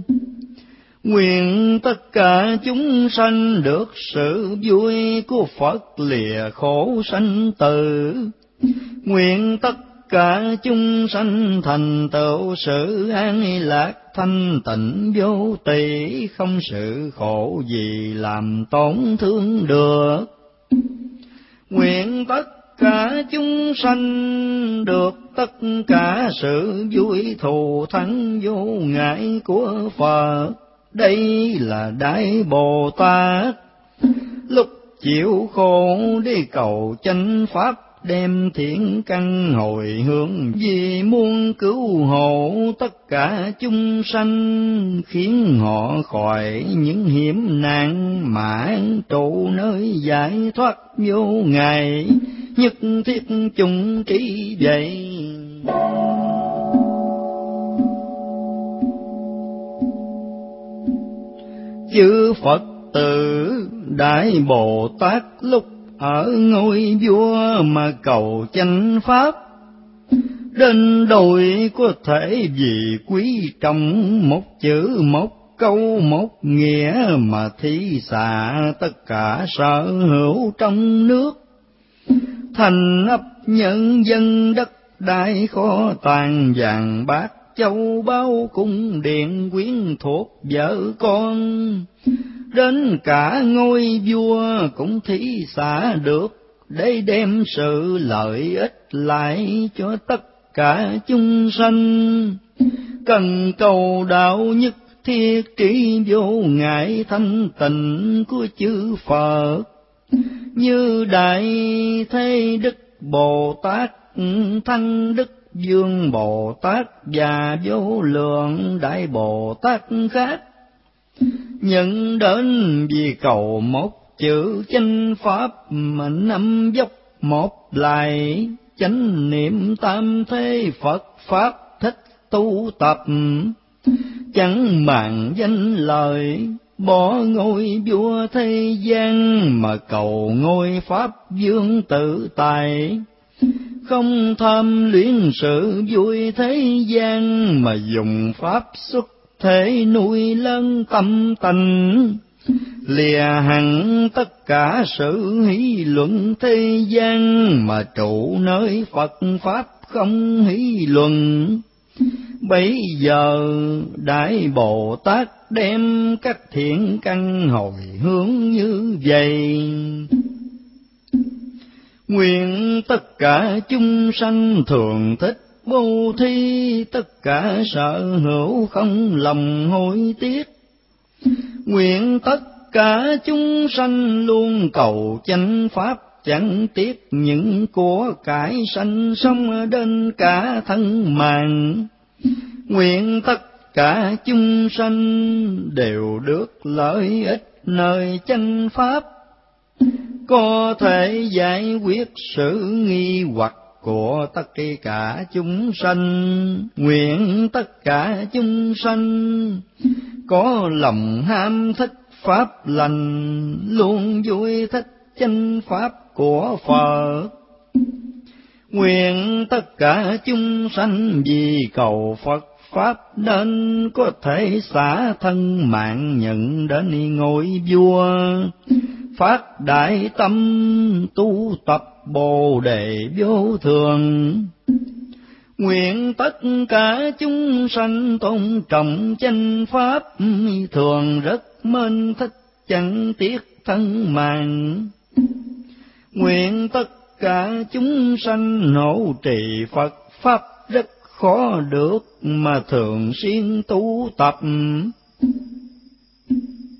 Nguyện tất cả chúng sanh được sự vui của Phật lìa khổ sanh tử. Nguyện tất cả chúng sanh thành tựu sự an lạc thanh tịnh vô tỷ, không sự khổ gì làm tổn thương được. Nguyện tất cả chúng sanh được tất cả sự vui thù thắng vô ngại của Phật. Đây là Đại Bồ Tát lúc chịu khổ đi cầu chánh pháp, đem thiện căn hồi hướng vì muốn cứu hộ tất cả chúng sanh, khiến họ khỏi những hiểm nạn mà an trụ nơi giải thoát vô ngại, nhất thiết chung trí vậy. Chư Phật tử Đại Bồ Tát lúc ở ngôi vua mà cầu chánh pháp, đến đôi có thể vì quý trọng một chữ một câu một nghĩa mà thí xạ tất cả sở hữu trong nước. Thành ấp nhân dân đất đai kho tàng vàng bạc châu báu, cung điện quyến thuộc vợ con, đến cả ngôi vua cũng thí xả được, để đem sự lợi ích lại cho tất cả chúng sanh. Cần cầu đạo nhất thiết trí vô ngại thanh tịnh của chư Phật, như Đại Thế Đức Bồ Tát, Thanh Đức Dương Bồ Tát và vô lượng Đại Bồ Tát khác. Nhận đến vì cầu một chữ chánh pháp mà năm dốc một lại, chánh niệm tam thế Phật pháp thích tu tập, chẳng màng danh lời bỏ ngôi vua thế gian mà cầu ngôi pháp vương tự tại. Không tham luyện sự vui thế gian mà dùng pháp xuất thể nuôi lớn tâm tánh, lìa hẳn tất cả sự hí luận thế gian mà trụ nơi Phật pháp không hí luận. Bấy giờ Đại Bồ Tát đem các thiện căn hồi hướng như vậy. Nguyện tất cả chúng sanh thường thích bố thí, tất cả sở hữu không lòng hối tiếc. Nguyện tất cả chúng sanh luôn cầu chánh pháp, chẳng tiếc những của cải sanh sống đến cả thân mạng. Nguyện tất cả chúng sanh đều được lợi ích nơi chánh pháp, có thể giải quyết sự nghi hoặc của tất cả chúng sanh. Nguyện tất cả chúng sanh có lòng ham thích pháp lành, luôn vui thích chánh pháp của Phật. Nguyện tất cả chúng sanh vì cầu Phật pháp nên có thể xả thân mạng, nhận đến ngôi vua, phát đại tâm tu tập Bồ Đề vô thường. Nguyện tất cả chúng sanh tôn trọng chánh pháp, thường rất mến thích chẳng tiếc thân mạng. Nguyện tất cả chúng sanh hộ trì Phật pháp rất khó được mà thường xuyên tu tập.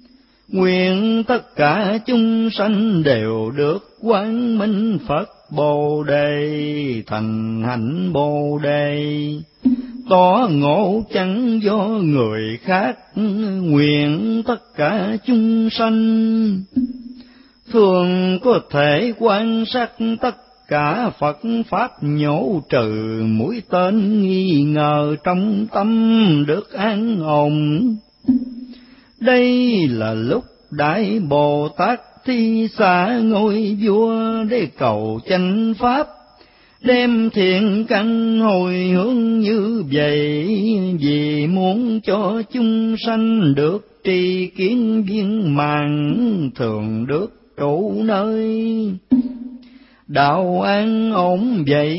Nguyện tất cả chúng sanh đều được quang minh Phật Bồ Đề, thành hạnh Bồ Đề. Tỏ ngộ chẳng do người khác, nguyện tất cả chúng sanh thường có thể quan sát tất cả Phật Pháp, nhổ trừ mũi tên nghi ngờ trong tâm được an ổn. Đây là lúc Đại Bồ Tát thi xả ngôi vua để cầu chánh Pháp, đem thiện căn hồi hướng như vậy, vì muốn cho chúng sanh được tri kiến viên mãn, thường được trụ nơi đạo an ổn vậy.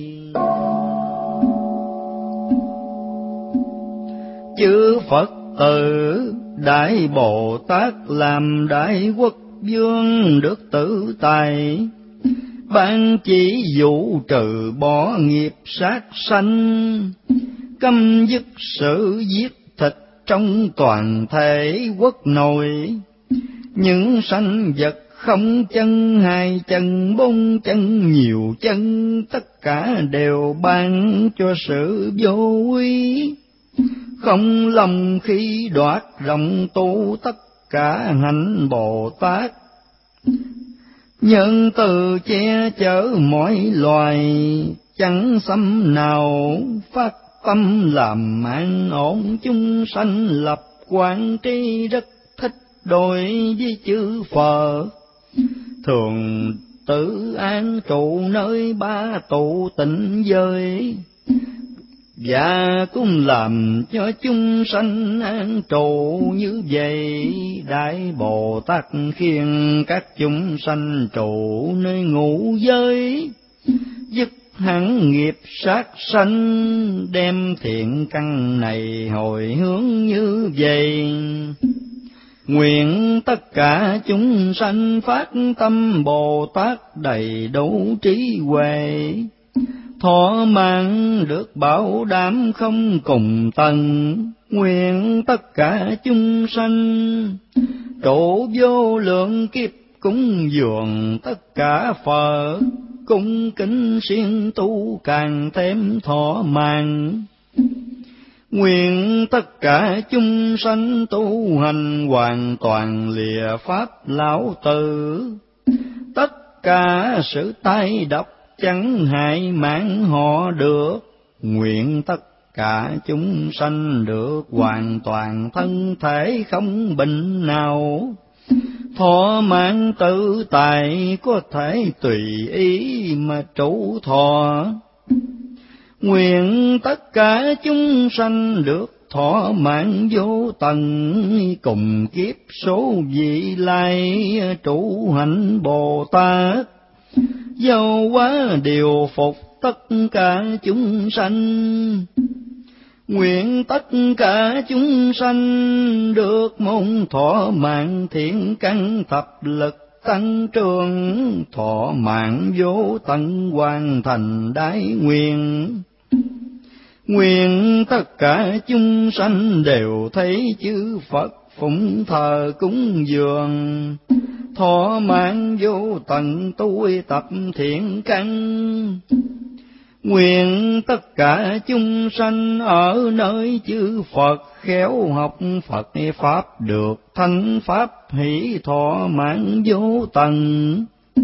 Chư Phật tử Đại Bồ Tát làm Đại Quốc Vương được tự tại, ban chỉ dụ trừ bỏ nghiệp sát sanh, cấm dứt sự giết thịt trong toàn thể quốc nội. Những sanh vật không chân, hai chân, bốn chân, nhiều chân, tất cả đều ban cho sự vô úy. Không lòng khi đoạt rộng tu tất cả hạnh Bồ Tát, nhân từ che chở mọi loài, chẳng xâm nào phát tâm làm an ổn chúng sanh, lập quán tri rất thích đối với chư Phật. Thường tự an trụ nơi ba tụ tịnh giới, và cũng làm cho chúng sanh an trụ như vậy. Đại Bồ Tát khiên các chúng sanh trụ nơi ngũ giới, dứt hẳn nghiệp sát sanh, đem thiện căn này hồi hướng như vậy. Nguyện tất cả chúng sanh phát tâm Bồ Tát đầy đủ trí huệ, thọ mạng được bảo đảm không cùng tầng. Nguyện tất cả chúng sanh trụ vô lượng kiếp cúng dường tất cả Phật, cung kính siêng tu càng thêm thọ mạng. Nguyện tất cả chúng sanh tu hành hoàn toàn lìa pháp lão tử, tất cả sự tai độc chẳng hại mạng họ được. Nguyện tất cả chúng sanh được hoàn toàn thân thể không bệnh nào, thọ mạng tự tại có thể tùy ý mà trụ thọ. Nguyện tất cả chúng sanh được thọ mạng vô tận, cùng kiếp số vị lai trụ hạnh Bồ Tát, dâu quá điều phục tất cả chúng sanh. Nguyện tất cả chúng sanh được môn thọ mạng thiện căn thập lực tăng trưởng, thọ mạng vô tận hoàn thành đại nguyện. Nguyện tất cả chúng sanh đều thấy chư Phật phụng thờ cúng dường, thọ mạng vô tận tu tập thiện căn. Nguyện tất cả chúng sanh ở nơi chư Phật khéo học Phật Pháp được thánh Pháp hỷ thọ mạng vô tận.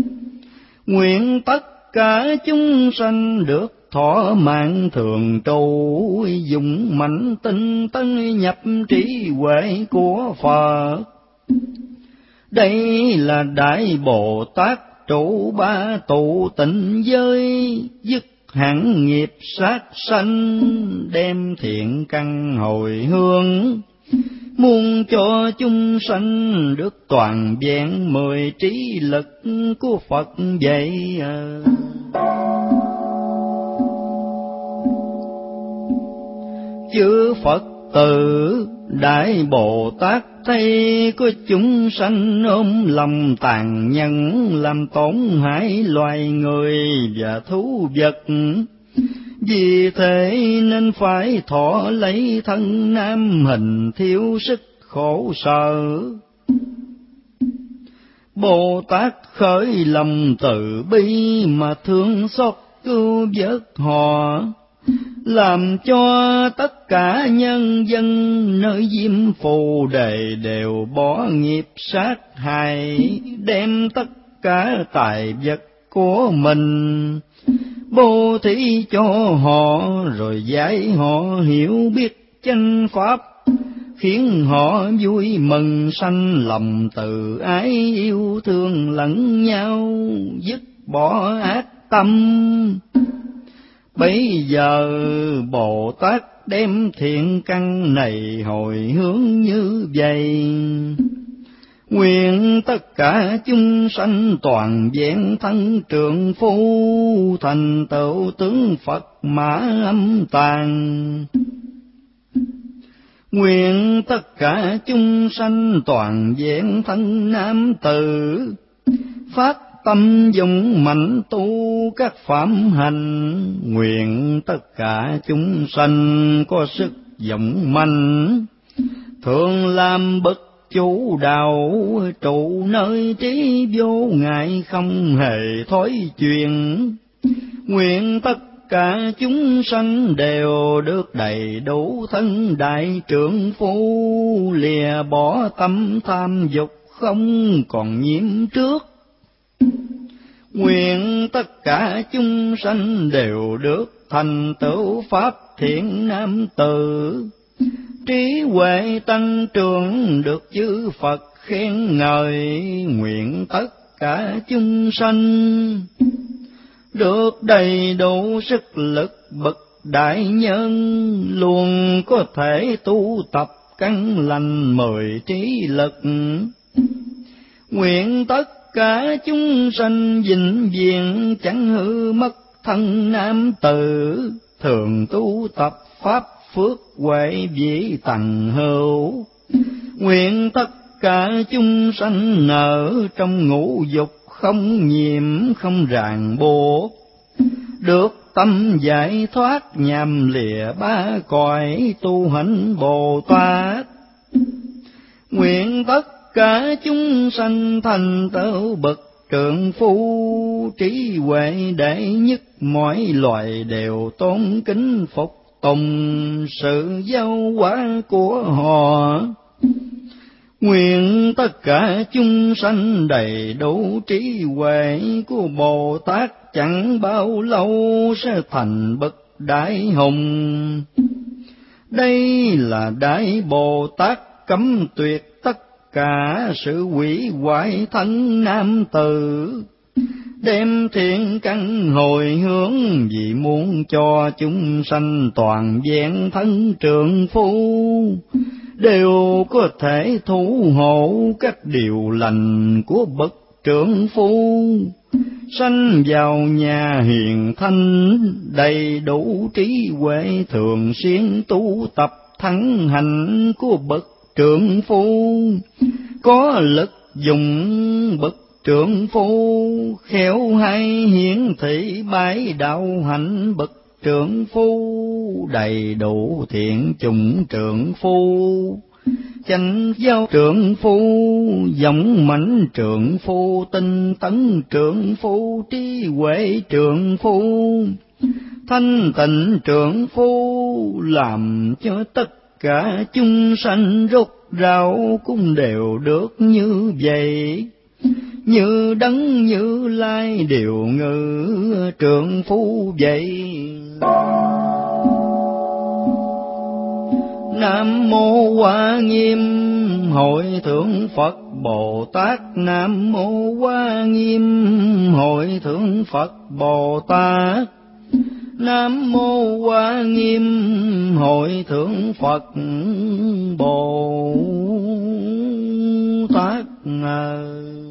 Nguyện tất cả chúng sanh được thọ mạng thường trụ, dùng mạnh tinh tấn nhập trí huệ của Phật. Đây là Đại Bồ Tát trụ ba tụ tịnh giới, dứt hẳn nghiệp sát sanh, đem thiện căn hồi hướng, muốn cho chúng sanh được toàn vẹn mười trí lực của Phật vậy. Chư Phật tử Đại Bồ Tát thấy có chúng sanh ôm lòng tàn nhẫn, làm tổn hại loài người và thú vật, vì thế nên phải thọ lấy thân nam hình thiếu sức khổ sở. Bồ Tát khởi lòng từ bi mà thương xót cứu vớt họ, làm cho tất cả nhân dân nơi Diêm Phù Đề đều bỏ nghiệp sát hại, đem tất cả tài vật của mình bố thí cho họ, rồi dạy họ hiểu biết chánh pháp, khiến họ vui mừng sanh lòng từ ái, yêu thương lẫn nhau, dứt bỏ ác tâm. Bây giờ Bồ Tát đem thiện căn này hồi hướng như vậy: nguyện tất cả chúng sanh toàn vẹn thân trượng phu, thành tựu tướng Phật mã âm tàng. Nguyện tất cả chúng sanh toàn vẹn thân nam tử, phát tâm dũng mạnh tu các phạm hành. Nguyện tất cả chúng sanh có sức dũng mạnh, thường làm bậc chủ đạo, trụ nơi trí vô ngại, không hề thói chuyển. Nguyện tất cả chúng sanh đều được đầy đủ thân đại trượng phu, lìa bỏ tâm tham dục không còn nhiễm trước. Nguyện tất cả chúng sanh đều được thành tựu pháp thiện nam tử, trí huệ tăng trưởng được chư Phật khen ngợi. Nguyện tất cả chúng sanh được đầy đủ sức lực bậc đại nhân, luôn có thể tu tập căn lành mười trí lực. Nguyện tất cả chúng sanh vĩnh viễn chẳng hư mất thân nam tử, thường tu tập pháp phước huệ vĩ tầng hữu. Nguyện tất cả chúng sanh nở trong ngũ dục, không nhiễm không ràng buộc, được tâm giải thoát nhằm lìa ba cõi, tu hành Bồ Tát. Nguyện tất cả chúng sanh thành tựu bậc trượng phu, trí huệ đệ nhất, mọi loài đều tôn kính phục tùng sự giáo hóa của họ. Nguyện tất cả chúng sanh đầy đủ trí huệ của Bồ Tát, chẳng bao lâu sẽ thành bậc đại hùng. Đây là Đại Bồ Tát cấm tuyệt tất cả sự hủy hoại thân nam tử, đem thiện căn hồi hướng, vì muốn cho chúng sanh toàn vẹn thân trượng phu, đều có thể thủ hộ các điều lành của bậc trượng phu, sanh vào nhà hiền thanh, đầy đủ trí huệ, thường xuyên tu tập thắng hạnh của bậc trượng phu, có lực dùng bậc trượng phu, khéo hay hiển thị bái đạo hạnh bậc trượng phu, đầy đủ thiện chủng trượng phu, chánh giáo trượng phu, dũng mãnh trượng phu, tinh tấn trượng phu, trí huệ trượng phu, thanh tịnh trượng phu, làm cho tất cả chúng sanh rốt ráo cũng đều được như vậy. Như Đấng Như Lai điều ngự trượng phu vậy. Nam mô Hoa Nghiêm Hội Thượng Phật Bồ Tát. Nam mô Hoa Nghiêm Hội Thượng Phật Bồ Tát. Nam mô Hoa Nghiêm Hội Thượng Phật Bồ Tát.